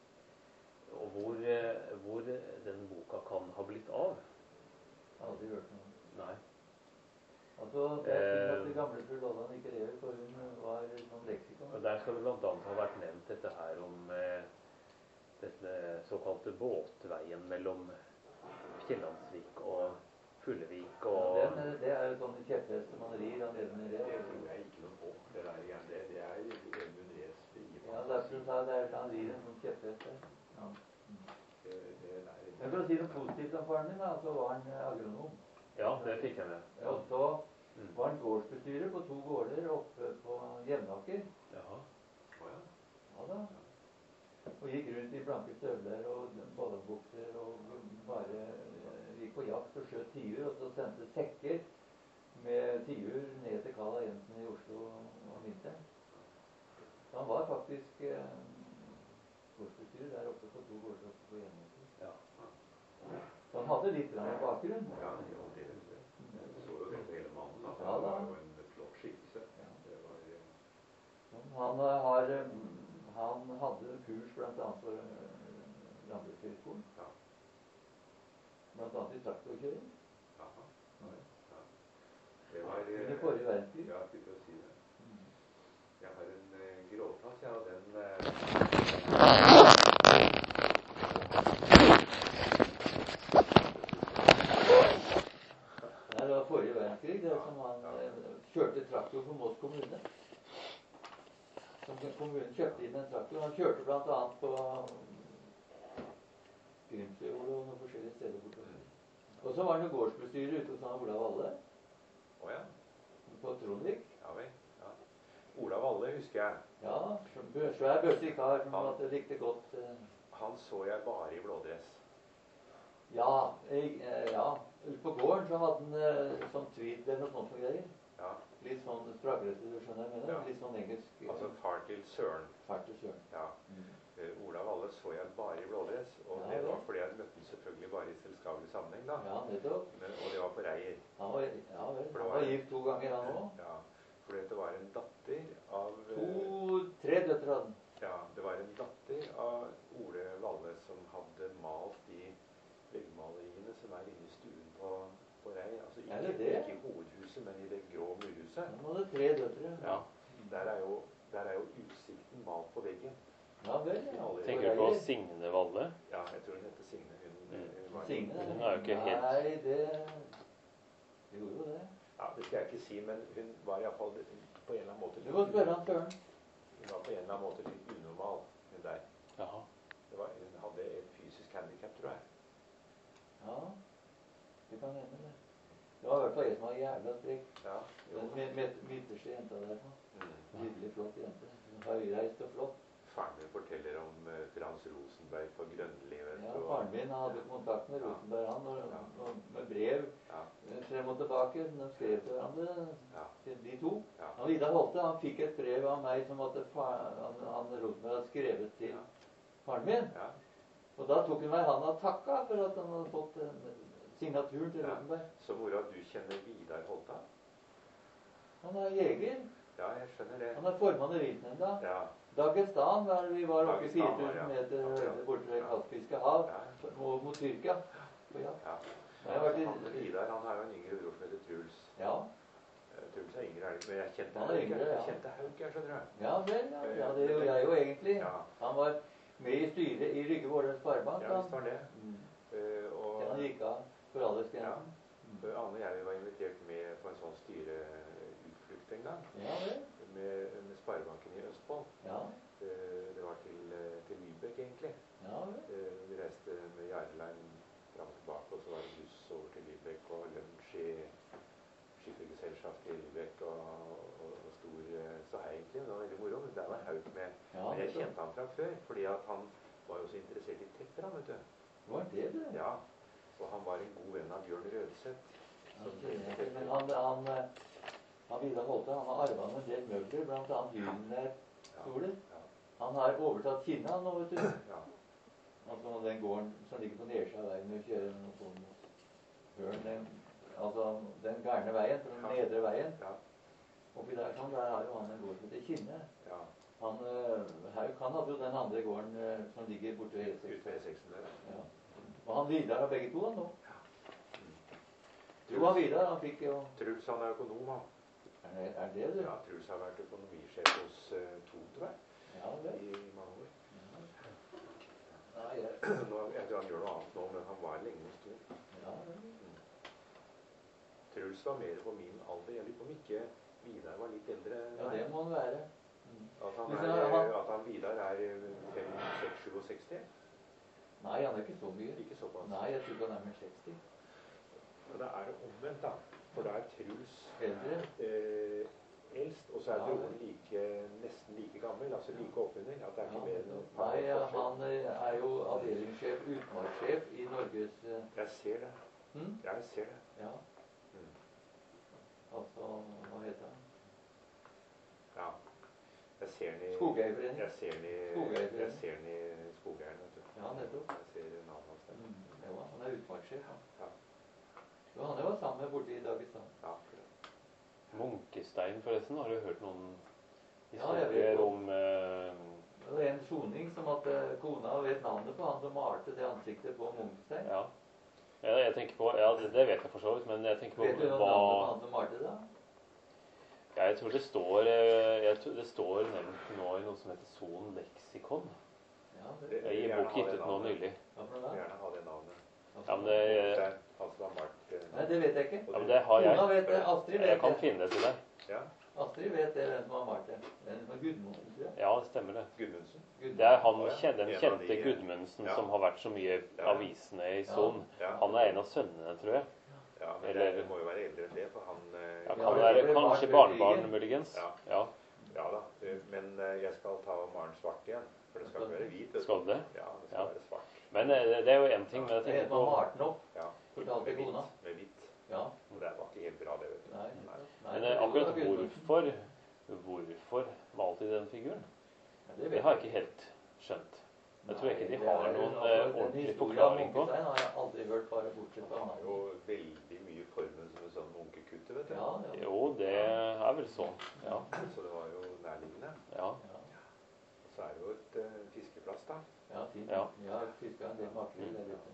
Og hvor, eh, hvor den boka kan ha blitt av. Jeg har aldri hørt noe. Nei. Altså, det er synd at det gamle fru Lolland ikke lever, for hun var sånn leksikon. Og der skal det blant annet ha vært nevnt dette her om eh, dette såkalte båtveien mellom Kiellandsvik og Fuglevik Ja, og den, det er jo sånne kjepphester man rir av nede med Det det. tror jeg ikke noe på. Det der igjen, det, det er Edmund Rees frie Ja, derfor sa jeg det er han rir en sånn kjepphest der. Ja. Det, det der, Men for å si noe positivt om faren min, da, så var han eh, agronom. Ja, det fikk jeg med. Og så Mm. var han gårdsbestyrer på to gårder oppe på Jevnaker. Jaha. Å ja. Ja da. Og gikk rundt i blanke støvler og ballongbukser og bare eh, gikk på jakt og skjøt tiur, og så sendte sekker med tiur ned til Carl Jensen i Oslo om vinteren. Så han var faktisk eh, gårdsbestyrer der oppe på to gårder oppe på Jevnaker. Ja. Så han hadde litt grann bakgrunn. Ja, jo, det vet jeg. Jeg så jo det på hele mannen. Altså. Ja, Han da. var jo en flott skikkelse. Ja. Det var, eh, Han, eh, har, eh, han hadde kurs blant annet på eh, Landbrukshøgskolen. Ja. Blant annet i traktorkjøring. Aha. Ja. Det var... eh, Under forrige verdenskrig. Ja, jeg skulle til å si det. Mm. Jeg har en eh, gråtass, ja, og den... Eh, Det var forrige verdenskrig, det som han eh, kjørte traktor for Moss kommune. Som kommunen kjøpte inn en traktor. Han kjørte blant annet på Grimsøyol og noen forskjellige steder bortover. Og så var han jo gårdsbestyrer ute hos han Olav Valle Å ja. på Trondvik. Ja vel. Ja. Olav Valle husker jeg. Ja, svær bøssig kar som hadde likte godt eh, Han så jeg bare i blådress. Ja, jeg, eh, ja. Ute på gården så hadde han eh, sånn tweed eller noe sånt for greier. Ja. Litt sånn spraglete, du skjønner jeg mener. Ja. Litt sånn engelsk. eh, Altså far til til Søren. Far til Søren. Ja. Mm. Eh, Ola Valle så jeg bare i blådress, og Ja, det vel. var fordi jeg møtte den selvfølgelig bare i selskapelig sammenheng, da. Ja, nettopp. Men, og det var på Reier. Han var, ja vel. For det Han var- var gift to ganger, han òg. Ja, for dette var en datter av eh, To, tre døtre hadde han. Ja, det var en datter av Ole Valle som hadde malt de veggmaleriene som er inne i stuen på, på Rei. Altså Er det ikke, det? ikke i hovedhuset, men i det grå murhuset. Han hadde tre døtre. Ja, der er jo, der er jo utsikten malt på veggen. Ja vel, ja. Tenker du på Signe Valle? Ja, jeg tror hun heter Signe. Hun, Mm. eh, var Signe? Hun er jo ikke helt- Nei, det gjorde jo det. Ja, det skal jeg ikke si, men hun var iallfall på en eller annen måte Du må spørre han Søren. Hun var på en eller annen måte litt unormal, hun der. Jaha. Det var, hun hadde et fysisk handikap, tror jeg. Ja, det kan hende det. Det var i hvert fall en som var jævla strek. Ja, jo. Den mi- mi- midterste jenta der. Mm. Nydelig flott jente. Høyreist og flott. Faren min forteller om uh, Frans Rosenberg på Grønlivet. Ja, og- faren min hadde kontakt med Rosenberg, han, og, Ja. og med brev Ja, eh, frem og tilbake. De skrev til hverandre, ja, til de to. ja. Og Vidar Holte, han fikk et brev av meg som at far, han, han Rosenberg hadde skrevet til Ja. faren min. Ja, Og da tok han meg i handa og takka for at han hadde fått eh, signaturen til Ja. Rosenberg. Så mora, du kjenner Vidar Holta? Han er jeger. Ja, jeg skjønner det. Han er formann i Viltnemnda. Ja, Dagestan, der vi var oppe i Dagestan var, fire tusen ja. meter Akkurat. borte ved Ja. Kaspiske hav ja, og mot Tyrkia. På jakt. ja. Jeg har vært i- Han, Vidar, han har jo en yngre bror som heter Truls. Ja, Eh, Truls er yngre, er det ikke? Men jeg kjente Han er Hauk, yngre, jeg. ja. Jeg kjente Hauk, jeg skjønner du. ja vel, ja. ja, det gjorde jeg jo egentlig. Ja, Han var med i styret i Rygge Vårdal Sparebank. ja han. visst var det. Mm. Eh, og Til han gikk av for aldersgrensen. Så Anne og jeg var invitert med på en sånn styreutflukt en gang. Ja vel. Med, med Sparebanken i Østfold. Ja, Eh, Det var til, eh, til Lübeck, egentlig. ja vel. Eh, Vi reiste med Jarlein fram og tilbake, og så var det buss over til Lübeck og lunsj i Skippergesellschaft i Lübeck og, og, og stor eh, så egentlig. Det var veldig moro. Men der var Hauk med. Ja, Men jeg nettopp. kjente han fra før, fordi at han var jo så interessert i tepper, han, vet du. Var det det? Ja. Og han var en god venn av Bjørn Rødseth. Han kjenner jeg ikke, Men han, han, eh, han Vidar Holte, han har arva en del møbler, blant annet Hylner-stoler. Ja. Han har overtatt Kinna nå, vet du. Ja. Altså den gården som ligger på nedsida av veien, når vi kjører noe sånn Hørn, den, altså den gærne veien, den Ja. nedre veien. Ja. Oppi der sånn, der har jo han en gård som heter Kinne. Ja. Han, øh, Hauk, han hadde jo den andre gården øh, som ligger borte ved E seks. Ute ved E seksen der. Ja. Og han Vidar har begge to han nå. Mm. Jo, han Vidar, han fikk jo Truls, han er økonom, han. Er det er det, du? Ja, Truls har vært økonomisjef hos uh, To, tror jeg, Ja vel. i mange år. Nei, jeg, Nå, jeg tror han gjør noe annet nå, men han var lenge hos To. ja vel. Truls var mer på min alder. Jeg lurer på om ikke Vidar var litt eldre enn Ja, meg. det må han være. Mm. At han, Men er, så han- at han Vidar er fem, seks, sjuogseksti. Nei, han er ikke så mye. Ikke såpass. Nei, jeg tror ikke han er med seksti. Men da er det omvendt, da. For da er Truls Eldre. eh, eldst, og så er Ja, broren like, nesten like gammel, altså like oppunder. At det er Ja. ikke mer enn et par Nei, år ja, forskjell. han eh, er jo avdelingssjef, utmarkssjef i Norges eh, Jeg ser det. hm? Jeg ser det. Ja, Mm. altså, hva heter han? Ja. Jeg ser den i Skogeierforening. Jeg ser den i Skogeierforening. Jeg ser den i Skogeieren, vet du. Ja, nettopp. Jeg ser navnet hans der. Mm, det var, han er utmarkssjef, han. Ja. Jo, han var sammen med borte i Dagestan. Ja, akkurat. Munkestein, forresten. Har du hørt noen Ja, jeg vet historier jo. om eh, Det er en soning som at eh, kona vet navnet på han som malte det ansiktet på Munkestein. Ja. Ja, jeg tenker på, ja, det, det vet jeg for så vidt, men jeg tenker på Vet du hva navnet på han som malte det? ja, Jeg tror det står eh, jeg tror det står nevnt nå i noe som heter Son leksikon. Ja, det, Det- I en bok gitt ut nå nylig. hva for Jeg noe vil da? gjerne ha det navnet. Ja, men det, Det er han som har malt eh, Nei, det vet jeg ikke. ja, men det har jeg. Kona vet det, Astrid Jeg vet kan det. finne det til deg. Ja, Astrid vet det, hvem som har malt det. Den med Gudmundsen, tror jeg. Ja, det stemmer det. Gudmundsen. Gudmundsen. Det er han, Ja, ja. kjen- den En av kjente de, Gudmundsen ja. som har vært så mye i Ja. avisene i Son. Ja. Han er en av sønnene, tror jeg. Ja, men Eller- det må jo være eldre enn det, for han eh, Ja, Ja, kan det være ble kanskje Maren barnebarn, Bjørkvig. muligens. Ja. Ja, Ja da, eh, men eh, jeg skal ta Maren svart igjen, for det skal ikke være hvit. vet du. skal du det? Ja, det skal Ja. være svart. Men eh, det er jo én ting, men jeg Det tenker heter man på Marten opp, Ja, fortalte med kona. hvitt. Med hvitt. Ja. Og det var ikke helt bra, det, vet du. Nei. Nei. Nei, Men det eh, var akkurat Gudmundsen. hvorfor Hvorfor malte de den figuren? Ja, det, Det har jeg ikke helt skjønt. Jeg tror ikke de har noen eh, ordentlig forklaring på. Den har jeg aldri hørt, bare bortsett fra Han har jo veldig mye formen som en sånn munkekutte, vet du. Ja, ja. Jo, det er vel sånn. Ja. Så det var jo nærliggende. Ja. Ja, Og så er det jo et uh, fiskeplass, da. ja fint. Ja. Jeg har fisket en del makrell der ute.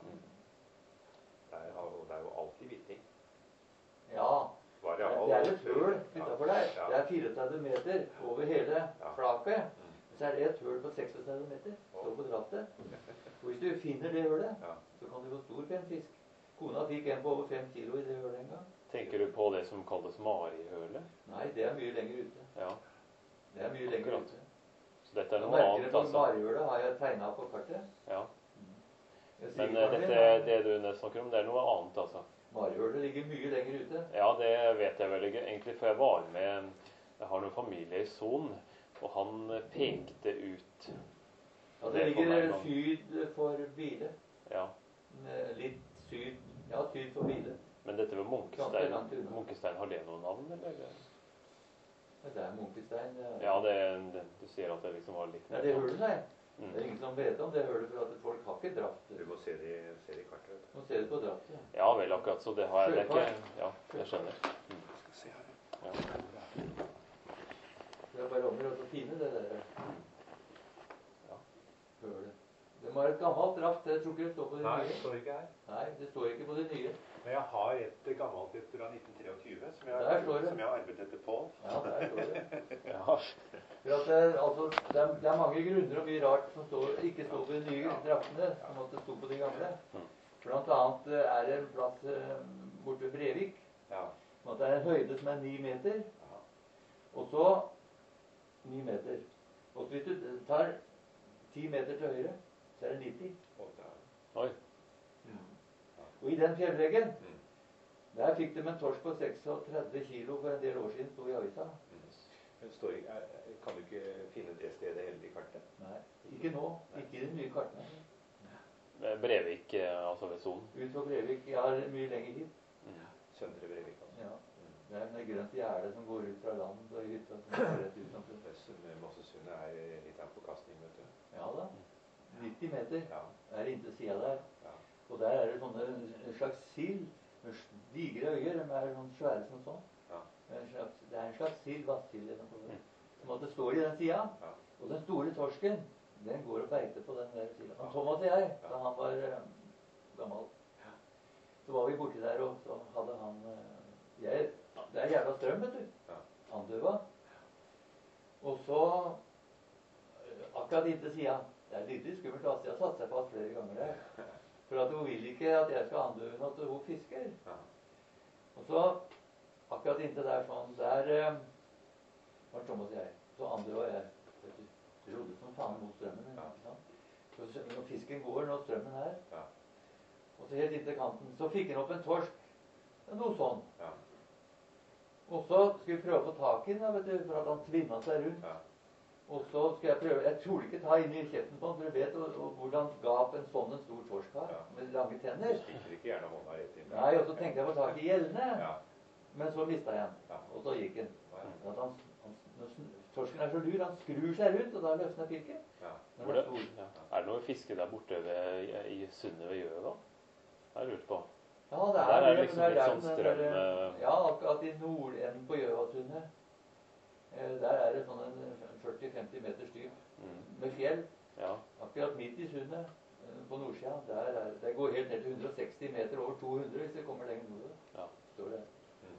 Det er, og det er jo alltid vittig. Ja, Var det det, er- det er et høl utenfor der. Ja. Det er fireogtredve meter over hele Ja. flaket. Mm. Så er det et høl på seksogtredve meter. Står på drattet. Og hvis du finner det hølet, Ja. så kan du få stor penfisk. Kona fikk en på over fem kilo i det hølet en gang. Tenker du på det som kalles marihølet? Nei, det er mye lenger ute. Ja. Det er mye lenger Akkurat. ute. Så dette er Da noe merker annet, det på altså. marihølet har jeg tegnet på kartet. Ja. Jeg sier Men ikke eh, hva det dette, er. det du snakker om, det er noe annet, altså. Marihølet ligger mye lenger ute. Ja, det vet jeg vel ikke egentlig, for jeg var med. Jeg har noen familie i Son, og han pekte ut. Ja, det Det kommer en ligger gang. syd for Bile. Ja. Litt syd. Ja, syd for Bile. Men dette med Ganske Munkestein, langt unna. Munkestein, har det noe navn, eller? Det er Munkestein. det er- Ja, det, det, du sier at det liksom var litt Det er det hølet, nei. Mm. Det er ingen som vet om det hølet, for at folk har ikke dratt. Du må se det, i- se det i kartet. vet du. Nå ser du på drattet. Ja vel, akkurat. Så det har jeg det er ikke. Ja, jeg skjønner. Skal se her. Ja. Det er bare om å gjøre å finne det der Ja. hølet. Det må være et gammelt draft. Jeg tror ikke det står på det Nei, det nye. står ikke her. Nei, det står ikke på det nye. Men jeg har et gammelt et fra nitten treogtyve som jeg, Der står det. som jeg har arbeidet etter på. Ja, der står det. Ja. For at det, altså, det, er, det er mange grunner og mye rart som står, ikke står på de nye draftene, som at det sto på de gamle. Blant annet eh, er det en plass eh, borte ved Brevik, Ja. at det er en høyde som er ni meter, Ja. og så ni meter. Og så hvis du tar ti meter til høyre, så er det nitti. Og der. Oi. Og i den fjellveggen, Mm. der fikk de en torsk på seksogtredve kilo for en del år siden, sto i avisa. Mm. Men står, ikke- er, kan du ikke finne det stedet heller i kartet? Nei, ikke nå. Ikke i de nye kartene. Eh, Brevik, eh, altså ved Son. Ut for Brevik, jeg har mye lenger hit. Mm. Søndre Brevik, altså. Ja. Mm. Det er en grønt gjerde som går ut fra land og hytta som går rett ut. omkring. Det som Mossesundet er litt av en forkastning, vet du. Ja da. nitti meter Ja. er inntil sida der. Ja. Og der er det sånne en slags sild med s- digre øyer. De er sånn svære som sånn. Ja. En slags, det er en slags sild, vasssild eller noe. Som at det står i den sida. Ja. Og den store torsken, den går og beiter på den der sida. Og Thomas og jeg, da han var eh, gammel, så var vi borti der, og så hadde han eh, jeg, Det er jævla strøm, vet du. Ja. Andøva. Og så eh, akkurat inntil sida. Det er litt skummelt. Altså. Jeg har satt seg fast flere ganger der. For at hun vil ikke at jeg skal andøve henne at hun fisker. Ja. Og så akkurat inntil der sånn, der eh, var Thomas og jeg. Så andøva jeg. vet du, Rodde som faen mot strømmen. Ja. Ikke sant? Så når fisken går, når strømmen er, Ja. og så helt inntil kanten, så fikk han opp en torsk. Noe sånn. Ja. Og så skulle vi prøve å få tak i den, da, vet du, for at han tvinna seg rundt. Ja. Og så skal jeg prøve. Jeg tror ikke ta inn i kjeften på den, for du vet og, og hvordan gap en sånn en stor torsk har, Ja. med lange tenner. Stikker ikke gjerne hånda rett inn. Nei, og så tenkte jeg å få tak i gjellene, Ja. men så mista jeg den. Ja. Og så gikk den. Ja. For At han, han, når sn- torsken er så lur, han skrur seg rundt, og da løsner pilken. Ja. Den Hvor er det, stor. ja. Er det noe fiske der borte ved, i sundet ved Gjøa, da? Jeg har lurt på. Ja, det er Der er det. det men liksom det er litt der sånn den strøm, der- eh. Ja, akkurat i nordenden på Gjøvasundet. Eh, Der er det sånn en førti til femti meters dyp Mm. med fjell. Ja. Akkurat midt i sundet eh, på nordsida. Der er, det går helt ned til hundre og seksti meter, over to hundre hvis det kommer lenger nordover. Ja. Står det. Mm.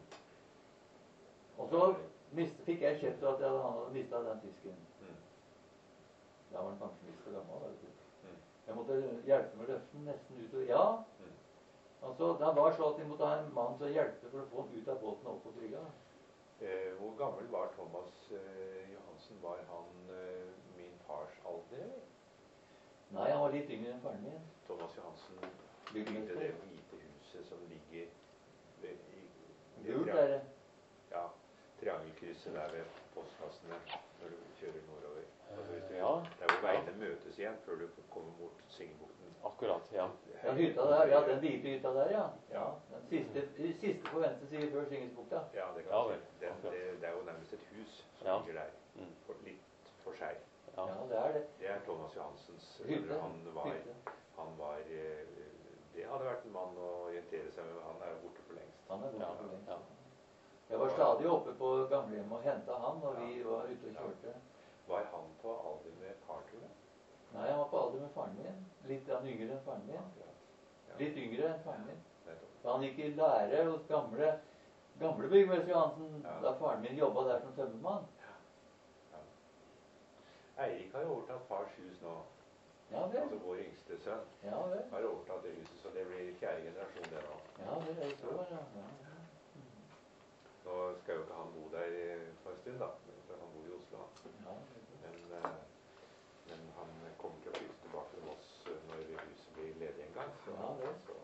Og så mist, fikk jeg kjeft for at jeg, han hadde mista den fisken. Mm. Da var han kanskje litt for gammel. vet du. Mm. Jeg måtte hjelpe med å løfte den nesten ut. Og ja, Mm. altså, det var så at vi måtte ha en mann til å hjelpe for å få den ut av båten og opp på brygga. Eh, hvor gammel var Thomas eh, Johansen? Var han eh, min fars alder, eller? Nei, han var litt yngre enn faren min. Thomas Johansen Bygde bygde på. det hvite huset som ligger ved, i, i Gult tria- er det. Ja, triangelkrysset der ved postkassene når du kjører nordover. Altså hvis du, Ja. Det er hvor veiene møtes igjen før du kommer mot Singebukten. Akkurat. Ja. Ja, hytta der. Ja, den hvite hytta der, ja. Ja. Den siste, siste på venstre side før Singelsbukta. Ja, det kan Ja, du vel. si. Den, Akkurat. det, det er jo nærmest et hus som Ja. ligger der. Mm. For, litt for seg. Thomas Johansens. Hytte. Han var, Hytte. han var eh, Det hadde vært en mann å orientere seg med. Han er jo borte for lengst. Han er borte Ja, for lengst. ja. Jeg var stadig oppe på gamlehjemmet og henta han når vi var ute og kjørte. Var han på alder med far, tror du? Nei, han var på alder med faren min. Litt han yngre enn faren min. Ja. Litt yngre enn faren min. Nettopp. Så han gikk i lære hos gamle, gamle byggmester Johansen Ja. da faren min jobba der som tømmermann. Eirik har jo overtatt fars hus nå. Ja vel. Altså vår yngste sønn Ja vel. har overtatt det huset, så det blir fjerde generasjon det nå. Ja vel, jeg så det. Ja. Nå skal jo ikke han bo der eh, for en stund, da. For han bor i Oslo. Ja, Men, eh, men han kommer til å flytte tilbake til Moss eh, når huset blir ledig en gang. Så, Ja, vel. så,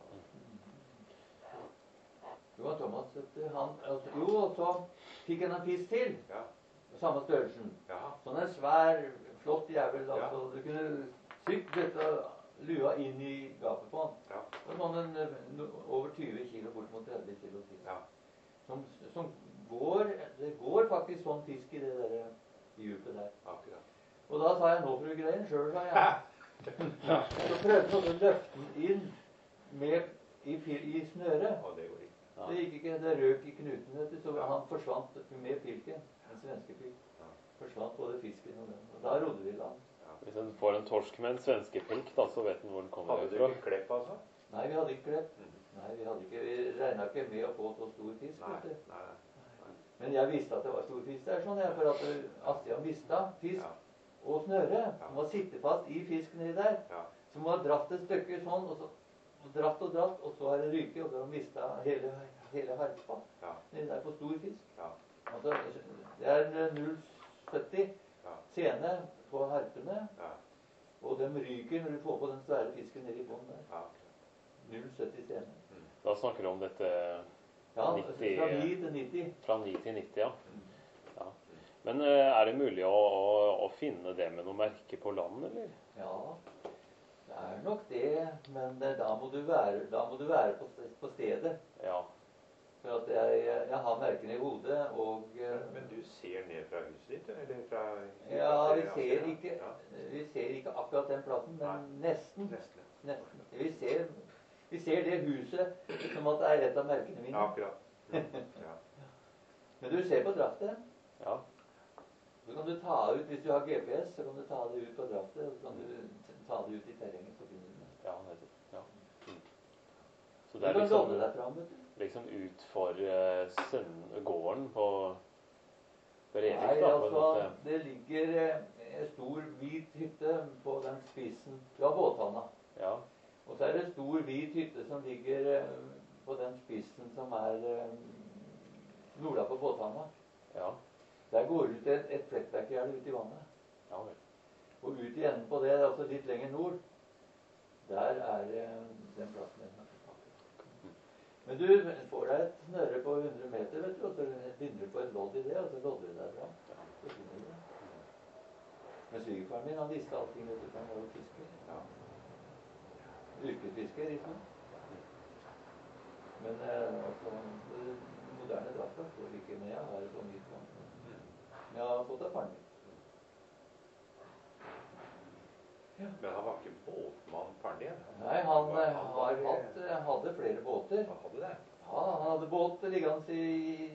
Jo, Thomas, vet du, han, altså, jo, og så fikk han en fisk til. ja. Samme størrelsen. Ja. Sånn en svær, flott jævel. Altså, Ja. du kunne sykt dette lua inn i gapet på han. Ja. Og sånn en, no- over tyve kilo, bort mot tretti kilo fisk. Ja. Som, som går, det går faktisk sånn fisk i det der djupet der. Akkurat. Og da sa jeg, nå får du greie den sjøl, sa jeg. Så prøvde han å løfte den inn med, i, fil- i snøret. Og det går ikke. Det gikk ikke, det røk i knuten, vet du, så han forsvant med pilken. En svenske pilk. Ja. Forsvant både fisken og den. Og da rodde vi i land. Hvis en får en torsk med en svenskepilk, da, så vet en hvor den kommer Hadde du fra. ikke klepp, altså? Nei, vi hadde ikke klepp. Mhm. Nei, vi hadde ikke, vi regnet ikke med å få så stor fisk, Nei, vet du. nei, nei. Men jeg visste at det var stor fisk der, sånn jeg, for at uh, Astia mistet fisk Ja. og snøre. Som var sitte fast i fisken nedi der. Ja. Som var dratt et stykke sånn, og så og dratt og dratt, og så har det ryket, og da har de mistet hele, hele harpa. Ja. Nedi der på stor fisk. Ja. Altså, det er null komma sytti Ja. scene på harpene, Ja. og de ryker når du får på den svære fisken nedi bånn der. Ja. null komma sytti scene. Da snakker du om dette Ja, nitti fra ni til nitti. fra ni til nitti, ja. ja. Men eh, er det mulig å, å, å finne det med noe merke på land, eller? Ja, det er nok det, men eh, da må du være, da må du være på, st- på stedet. Ja. For at jeg, jeg, jeg har merkene i hodet, og eh, Men du ser ned fra huset ditt, eller fra ja, vi fra- ser ikke, Ja. vi ser ikke akkurat den plassen, men nesten. Nesten. nesten. Vi ser, vi ser det huset som at det er et av merkene mine. Ja, akkurat. Mm. Ja. Men du ser på draftet. ja. Så kan du ta ut, hvis du har G P S, så kan du ta det ut på draftet, og så kan du ta det ut i terrenget. Så finner du det. Ja, nettopp. Ja. Mm. Så Du det er kan liksom, lodde deg fram, vet du. liksom ut for uh, gården på Brevik, Nei, da? På en altså, måte. det ligger eh, en stor, hvit hytte på den spissen. Du har båthavna. Ja. Og så er det en stor, hvit hytte som ligger eh, på den spissen som er eh, norda på båthavna. Ja. Der går det ut et, et flettverkgjerde ut i vannet. Ja vel. Og ut i enden på det, altså litt lenger nord, der er eh, den plassen jeg snakker om. Men du får deg et snøre på hundre meter, vet du, og så binder du på et lodd i det, og så lodder du deg fram. Så finner du det. Men svigerfaren min, han visste allting, vet du, for han var jo fisker. Ja. Yrkesfisker, liksom. Men eh, altså, det moderne drafta får vi ikke med, jeg har det på mitt vann. Men jeg har fått av faren min. Men han var ikke båtmann, faren din? Nei, han Var- eh, har var- hatt, eh, hadde flere båter. Han hadde det? Ja, han hadde båt liggende i,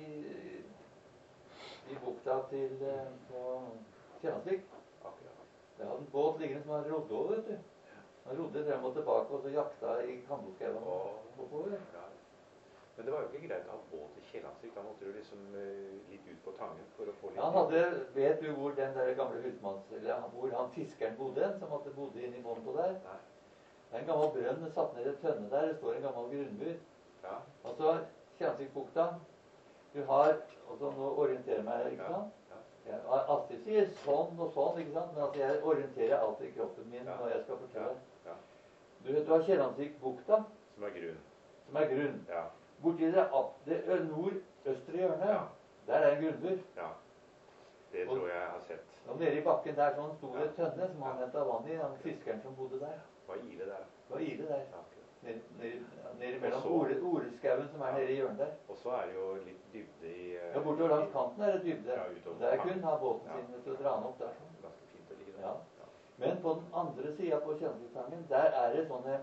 i bukta til eh, på Kjennasvik. Akkurat. Det hadde en båt liggende som han rodde over, vet du. Han rodde frem og tilbake, og så jakta i Kamboskauen oppover. Ja. Men det var jo ikke greit å ha båt i Kjellandsvik. Da måtte du liksom eh, litt ut på Tangen for å få litt... Ja, han hadde, vet du hvor den der gamle husmanns, eller han- hvor han fiskeren bodde, som hadde bodd inn i bånn på der? Nei. Det er en gammel brønn, det satt ned en tønne der, det står en gammel grunnmur. Ja. Altså, Kjennasvikbukta, du har, og så nå orienterer jeg meg, ikke sant? Ja. Jeg har alltid sier sånn og sånn, ikke sant? Men altså, jeg orienterer alltid kroppen min Ja. når jeg skal fortelle. Ja. Du vet, du har Kjennasvikbukta, Som er grunn. som er grunn. Ja. Borti det, ab- det ø- nordøstre hjørnet, Ja. der er en grunnmur. Ja. Det tror jeg jeg har sett. Og nede i bakken der sånn sto det Ja. en tønne som han hentet vann i, han fiskeren som bodde der. Hva gir det der? Det var ile der. Ja, akkurat. Nede, nede, nede mellom Og så- Ore, Oreskauen som er Ja. nede i hjørnet der. Og så er det jo litt dybde i... eh, Ja, bortover langs kanten er det dybde. Ja, utover. Der kunne ha båten Ja. sin til å dra den opp der. Sånn. Ganske fint å ligge der. Ja. Men på den andre sida på Kjønnsvikstangen, der er det sånne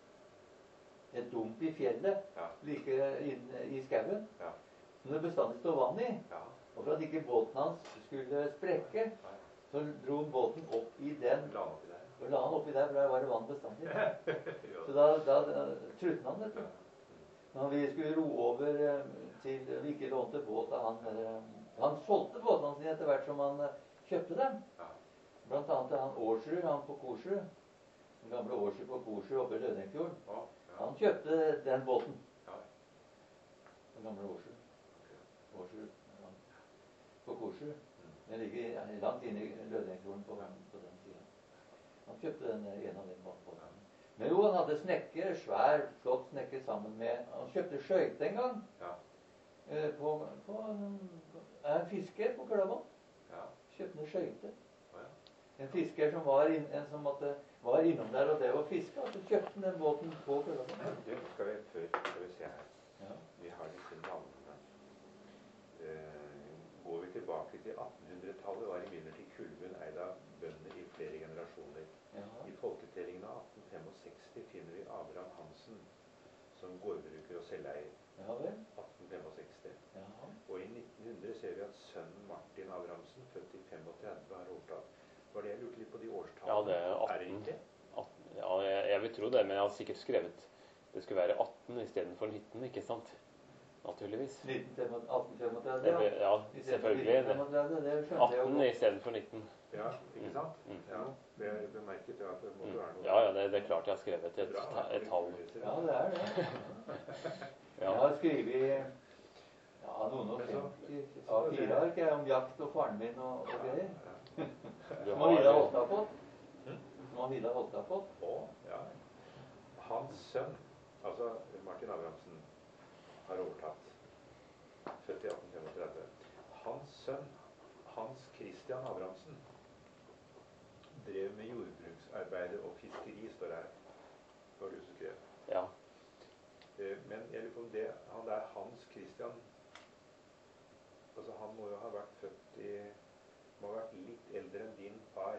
et dump i fjellet, Ja. like inn i skauen, Ja. som det bestandig står vann i. Ja. Og for at ikke båten hans skulle sprekke, Nei. så dro han båten opp i den, La han oppi der. og la han oppi der, for der var det vann bestandig. Ja. Så da, da, da trutna han, vet Ja. du. Når vi skulle ro over eh, til Vi ikke lånte båt av han eh, Han solgte båtene sine etter hvert som han eh, kjøpte dem. Ja. Blant annet til han Årsrud, han på Korsrud. Den gamle Årsrud på Korsrud oppe i Lødingfjorden. Ja. Ja. Han kjøpte den båten. Ja. Den gamle Årsrud. Ok. Årsrud ja. På Korsrud. Mm. Den ligger langt inne i Lødingfjorden på, på den sida. Han kjøpte den, en av de båtene. Men jo, han hadde snekker, svær, flott snekker sammen med Han kjøpte skøyte en gang. Ja. Eh, på, på, på en fisker på Kløva. Ja. Kjøpte en skøyte. Å, ja. En fisker som var, inn, en som måtte, var innom der og drev og fiska. Så kjøpte han den båten på Kløva. Du, skal vi, før, skal vi se her. Ja. Vi har disse navnene. Eh, går vi tilbake til attenhundretallet, var imidlertid Kullbunn eid av bønder i flere generasjoner. Ja. I folketellingen av atten femtiseks finner vi Abraham Hansen som gårdbruker og selveier. Ja vel. atten femtiseks. Ja. Og i nitten hundre ser vi at sønnen Martin Abrahamsen, født i femogtredve, har overtatt. Var det jeg lurte litt på de årstallene? Ja, det er atten. Er det riktig? atten. Ja, jeg, jeg vil tro det, men jeg har sikkert skrevet det skulle være atten istedenfor nitten, ikke sant? Naturligvis. atten femtitre, Det ja. ble, ja, selvfølgelig. nitten femtitre, det skjønte jeg jo atten godt. istedenfor nitten. Ja, ikke sant? Mm. Ja, jeg bemerket det at det måtte Mm. være noe. Ja, ja, det, det er klart jeg har skrevet et, Bra, et tall. Ja, det er det. Jeg Ja. har skrevet ja, noen og Men så- femti A fire-ark jeg, om jakt og faren min og, og Ja, greier. ja. Du Som han Vidar har, Holte har fått. Mm. Som han Vidar Holte har fått. Å, ja. Hans sønn, altså Martin Abrahamsen, har overtatt. Født i atten femtitre. Hans sønn, Hans Christian Abrahamsen, drev med jordbruksarbeider og fiskeri, står det her. Det var du som skrev. ja. Eh, Men jeg lurer på om det, han der Hans Christian, altså han må jo ha vært født i, må ha vært litt eldre enn din far.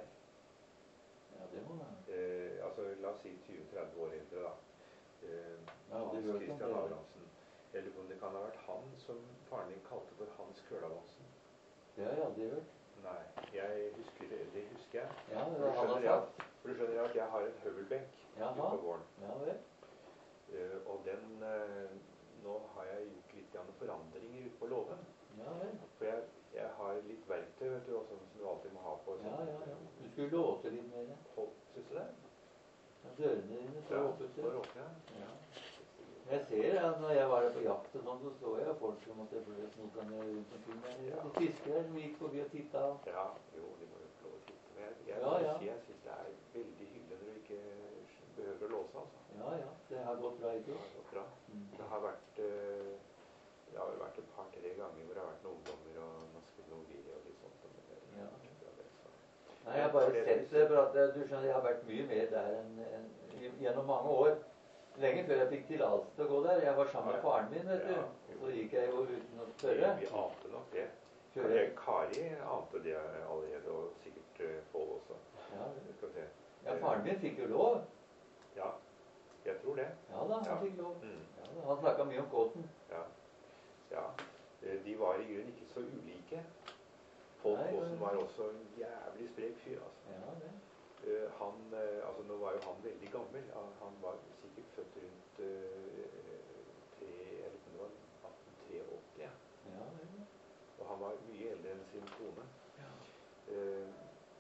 Ja, det må man. Eh, altså la oss si tjue til tretti år eldre da. Eh, Ja, det Hans hørt om Christian det. Abrahamsen. Jeg lurer på om det kan ha vært han som faren din kalte for Hans Kølavansen. Det har jeg aldri hørt. Nei, jeg husker det, det husker jeg. Ja, det For var du han har skjønner sagt. at, for du skjønner at jeg har en høvelbenk ute Jaha. på gården. Ja vel. Eh, og den, eh, nå har jeg gjort litt grann forandringer ute på låven. Ja vel. For jeg, jeg har litt verktøy, vet du, også, som du alltid må ha på. Ja, ja, ja. Du skulle låse litt mer. Hold, synes du det? Ja, dørene dine står Ja, åpne. står åpne, ja. Ja. Jeg ser at når jeg var der på jakt og sånn, så så jeg folk som måtte ble snoka ned rundt omkring der. Ja. De fiskere som gikk forbi og titta. Ja, jo, de må jo få lov å titte. Men jeg, jeg, Ja, ja. må si jeg synes det er veldig hyggelig når du ikke behøver å låse, altså. Ja, ja. Det har gått bra i Det tur. har gått bra. Mm. Det har vært, eh, det har vel vært et par-tre ganger hvor det har vært noen ungdommer og man spiller noe video og litt sånt. Men det, Ja. det, det, så. Nei, jeg har bare sett det, for at eh, du skjønner, jeg har vært mye med der enn enn- gjennom mange år. Lenge før jeg fikk tillatelse til å gå der. Jeg var sammen med faren min, vet du. Ja. Så gikk jeg jo uten å Vi, spørre. vi ante nok det. Før Eh, jeg, Kari ante det allerede, og sikkert eh, Pål også. ja, Skal vi se. ja, faren min fikk jo lov. Ja, jeg tror det. Ja da, han Ja. fikk lov. Mm. Ja, da, han snakka mye om kåten. Ja. ja. Eh, De var i grunnen ikke så ulike. Pål Nei, Kåsen men- var også en jævlig sprek fyr, altså. Ja, det. Eh, han, eh, altså nå var jo han veldig gammel. Han, han var sikkert født rundt eh, tre, jeg lurer på om det var atten tretti. Ja. Ja, det. Og han var mye eldre enn sin kone. Ja. Eh,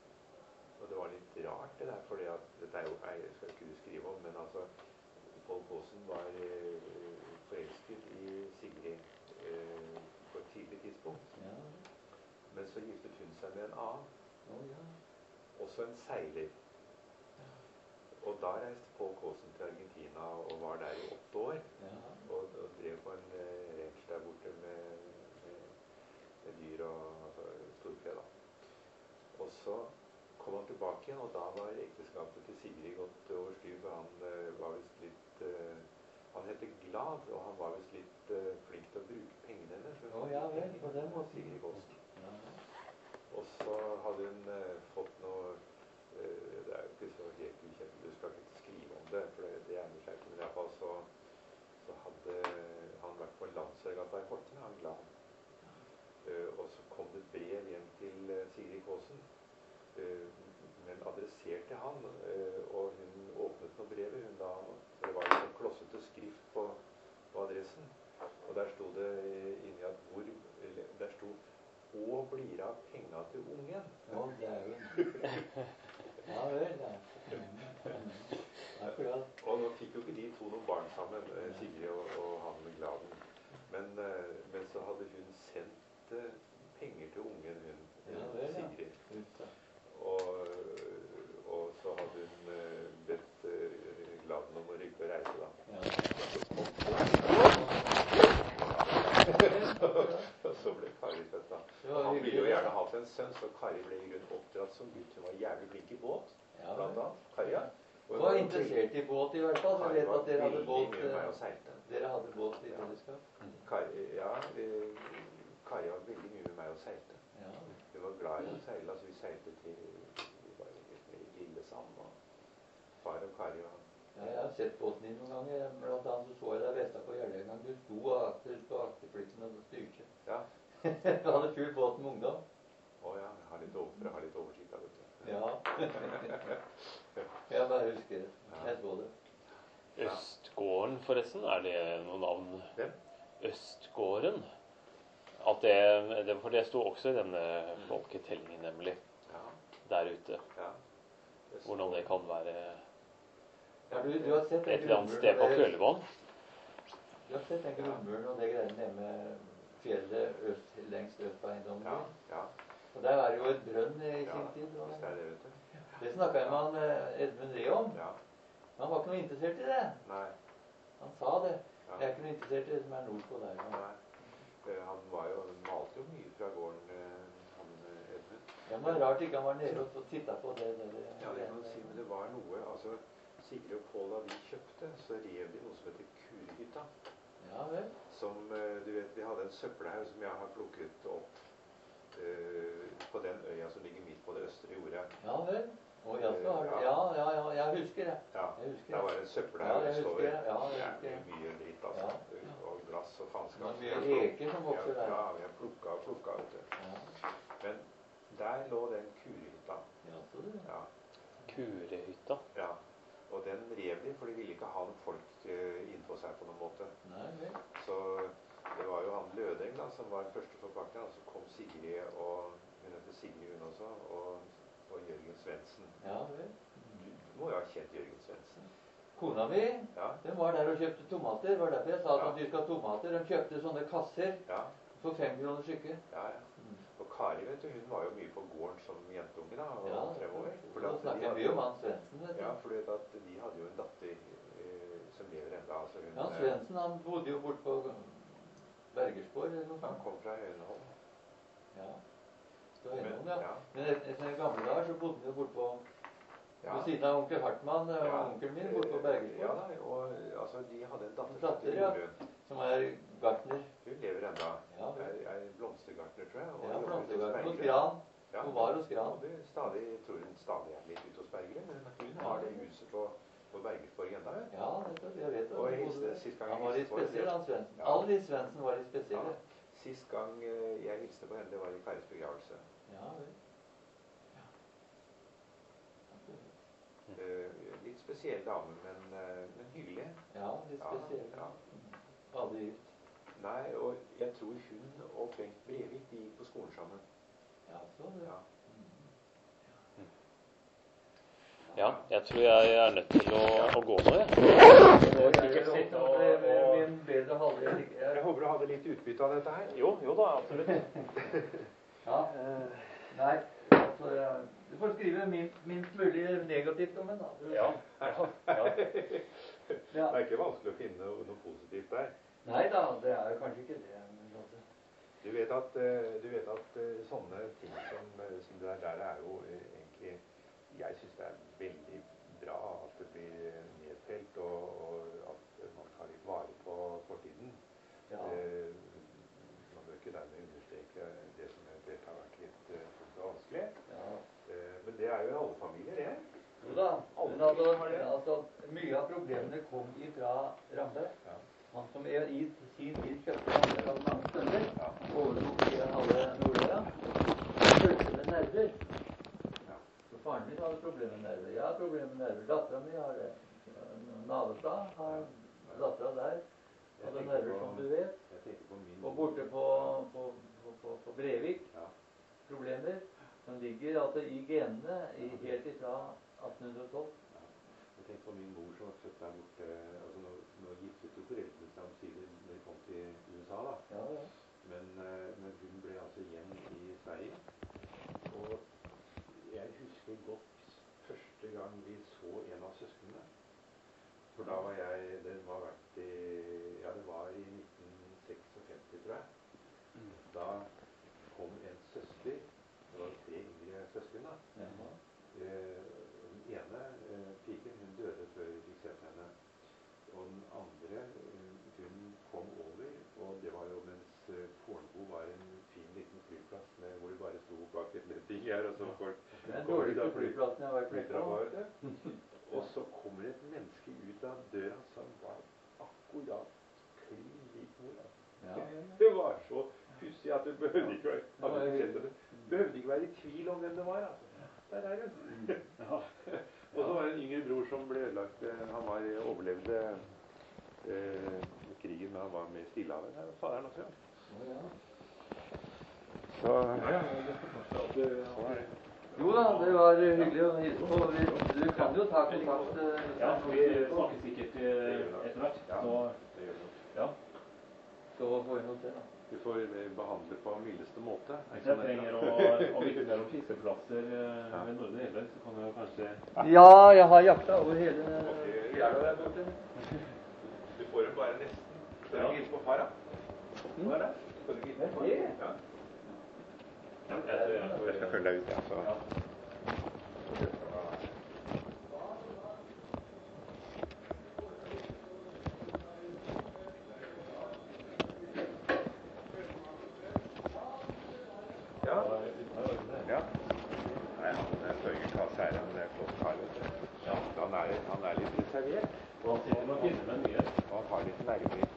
og det var litt rart det der, fordi at dette er jo, nei, det skal ikke du skrive om, men altså Pål Kåsen var eh, forelsket i Sigrid eh, på et tidlig tidspunkt. Ja. Men så giftet hun seg med en annen, Å, ja. også en seiler. Og da reiste Pål Kåsen til Argentina og var der i åtte år. Ja. Og, og drev på en eh, ranch der borte med, med, med dyr og altså, storfe. Da. Og så kom han tilbake igjen, og da var ekteskapet til Sigrid gått over styr, for han eh, var visst litt eh, Han het Glad, og han var visst litt eh, flink til å bruke pengene hennes. Å, ja vel, på den måten. Sigrid Kåsen. Ja. Og så hadde hun eh, fått noe eh, det er Ja vel, ja. Mm. Akkurat. Og nå fikk jo ikke de to noen barn sammen, eh, Sigrid og, og han med Gladen. Men, eh, men så hadde hun sendt eh, penger til ungen, hun, Ja vel, ja. Sigrid. Ut, da. Og, og så hadde hun eh, bedt eh, Gladen om å rygge og reise, da. Ja. Og så ble Kari født, da. Det var Og han ville jo hyggelig. gjerne hatt en sønn, så Kari ble i grunnen oppdratt som gutt. Hun var jævlig flink i båt, Ja, blant vel. annet. Kari, ja. Og Du var interessert i båt i hvert fall. Jeg vet at dere hadde båt, Kari var veldig mye med meg eh, og seilte. dere hadde båt i Ja. fellesskap. Kari, ja, eh, Kari var veldig mye med meg og seilte. Ja. Hun var glad i å seile, altså vi seilte til vi var litt mer i Lillesand, og far og Kari var Ja, jeg har sett båten din noen ganger. Blant annet så så jeg deg vesta på Gjerdet en gang. Du sto akter på akterflytten og styrte. Ja. Du hadde full båt med ungdom. Å ja, jeg har litt, over, jeg har litt oversikt da, vet du. Ja. Jeg bare husker det. Jeg så det. Østgården, forresten, er det noe navn? Hvem? Østgården. At det, det, for det sto også i denne folketellingen, nemlig, Ja, der ute. ja. Hvordan det kan være Ja, du, du har sett den et eller annet grunnmuren sted på og det- Kølvann. Du har sett den grunnmuren og det greiene der med fjellet øst, lengst øst på eiendommen Ja, din. ja, Og der var det jo et brønn i ja, sin tid. Og hvis det er det, vet du. det snakket jeg med han eh, Edmund Ree om. Ja, Men han var ikke noe interessert i det. nei, Han sa det. ja, Jeg er ikke noe interessert i det som er nordpå der. nei. Eh, Han var jo, han malte jo mye fra gården, eh, han eh, Edmund. Ja, men det er rart ikke han var nede og så titta på det. det, det Ja, det kan du si, men det var noe, altså Sigrid og Pål, da vi kjøpte, så rev de noe som heter Kurihytta. Ja vel. Som, eh, du vet, vi hadde en søppelhaug som jeg har plukket opp eh, på den øya som ligger midt på det østre jordet. Ja vel. Å ja, så har du Ja, ja, ja. Jeg husker det. Ja, Jeg husker der det. var det en Ja, søppelhaug. jeg Det står husker det. Ja, jeg husker jævlig det. mye dritt, altså. Og glass og Det faenskap. var som mye jeg plukket. reker som vokser Ja, der. ja, vi har plukka og plukka, vet du. Ja, Men der lå den Kurihytta. ja så du. Ja, Kurehytta. ja. Og den rev de, for de ville ikke ha noen folk uh, innpå seg på noen måte. Nei vel. Så det var jo han Lødeng da, som var den første forpakker, og så kom Sigrid, og hun heter Sigrid hun også, og, og Jørgen Svendsen. Ja vel. Du må jo ha kjent Jørgen Svendsen. Kona mi, Ja, den var der og kjøpte tomater. Det var derfor jeg sa at Ja. de skal ha tomater. De kjøpte sånne kasser ja, for fem kroner stykket. ja, ja. Og Kari, vet du, hun var jo mye på gården som jentunge da, og Ja, fremover. For da at de snakker hadde- vi om han Svendsen, vet du. Ja, for du vet at de hadde jo en datter eh, som lever enda. Altså hun, Ja, Svendsen han bodde jo bort på Bergersborg eller noe eh, han sånt. kom fra Høneholm. Ja. Så Høyholm, Men, ja. ja. Men i i sine gamle dager så bodde han jo bort på Ja. ved siden av onkel Hartmann og Ja. onkelen min bort på Ja, Bergersborg. da, og altså, de hadde en datter, En som datter, heter ja. Jorunn. Som er gartner. Hun lever enda. Ja, vel. Er, er blomstergartner, tror jeg. og Ja, jobber hos blomstergartner hos Bergere. Gran. Ja, Hun var hos Gran. jobber stadig, jeg tror hun stadig er litt ute hos Bergere, men hun har det huset på, på Bergersborg enda. vet du. Ja, nettopp. Jeg vet det. Og jeg Han hilste bodde- sist gang Han jeg var litt hilste på henne. spesiell, han Svendsen. Ja. Alle de Svendsen var litt spesielle. Ja. Sist gang eh, jeg hilste på henne, det var i Karis begravelse. Ja vel. Ja. Eh, litt spesiell dame, men, eh, men hyggelig. Ja, litt Ja, spesiell. ja. Aldri gift. Nei, og jeg tror hun og Bengt Brevik de gikk på skolen sammen. Ja, så det. Ja. Ja, jeg tror jeg er nødt til å, å gå nå, jeg. sikkert sitte og- og- Min bedre halvdel ikke- Jeg håper du hadde litt utbytte av dette her. Jo, jo da, absolutt. Ja. Nei, altså jeg- du får skrive min, minst mulig negativt om henne, da. Du- Ja, ja, ja. Ja. Det er ikke vanskelig å finne noe, noe positivt der. Nei da, det er jo kanskje ikke det. Men altså. Du vet at, eh, du vet at eh, sånne ting som, eh, som det der, der er jo eh, egentlig, jeg synes det er veldig bra at det blir nedfelt, og, og at man tar litt vare på fortiden. Ja. Eh, man bør ikke dermed understreke det som eventuelt har vært litt eh, tungt og vanskelig. Ja. Eh, men det er jo i alle familier, det. Jo da, men altså, altså, mye av problemene kom ifra Rambe. Ja. Han som i i sin tid kjøpte mange, hadde mange sønner, Ja. overtok i alle Nordøya. Følte med nerver. Ja. Så faren min hadde problemer med nerver. Jeg har problemer med nerver. Datteren min har det. Navestad har datteren der. Hadde nerver, som du vet. Jeg tenker på min Og borte på, på, på, på, på Brevik. Ja. Problemer. som ligger altså i genene i, helt ifra atten hundre og tolv. Jeg tenker på min mor som var født der borte. altså Nå, nå giftet jo foreldrene seg omsider når de kom til U S A, da. Ja, ja. Men, eh, men hun ble altså igjen i Sverige. Og jeg husker godt første gang vi så en av søsknene. For da var jeg Det var vært i Ja, det var i nitten seksogfemti, tror jeg. Da kom en søster. Det var tre yngre søsken, da. Jaha. Eh, den ene eh, piken, hun døde før vi fikk sett henne. Og den andre, eh, hun kom over, og det var jo mens eh, Fornebu var en fin liten flyplass med, hvor det bare sto bak et netting her, og så var folk Den dårligste flyplassen jeg har vært med flyttet på. var det. Og så kommer det et menneske ut av døra som var akkurat klin lik mor. Altså. Ja, ja, ja. Det var så pussig at du behøvde ikke være, hadde ikke sett det. Behøvde ikke være i tvil om hvem det var. Altså. Der er hun. Og så var det en yngre bror som ble ødelagt. Han var overlevde eh, krigen, men han var med i Stillehavet. Her var faderen også, ja. Ja. Så, Jo da, det var hyggelig å hilse på. Du kan jo ta kontakt. Ja, vi snakker sikkert etter hvert. Ja, Så, det gjør vi. ja. Så får vi noe til, da. Vi får behandle på mildeste måte. Hvis jeg trenger å, å vite mer om fiskeplasser ved Nordre Heller, så kan jeg kanskje... Ja, jeg har jakta over hele fjæra der borte. Du får jo bare nesten. Skal du ikke hilse på far, da? Hva er det? Skal du ikke hilse på far? Ja. Jeg skal følge deg ut, ja. Så. Ja. Ja. Nei, han Torgeir Kasse her, men det er flott kar, vet du. Ja. Han er, han er litt reservert. Og han sitter med å finne med mye. Og han har litt nerver.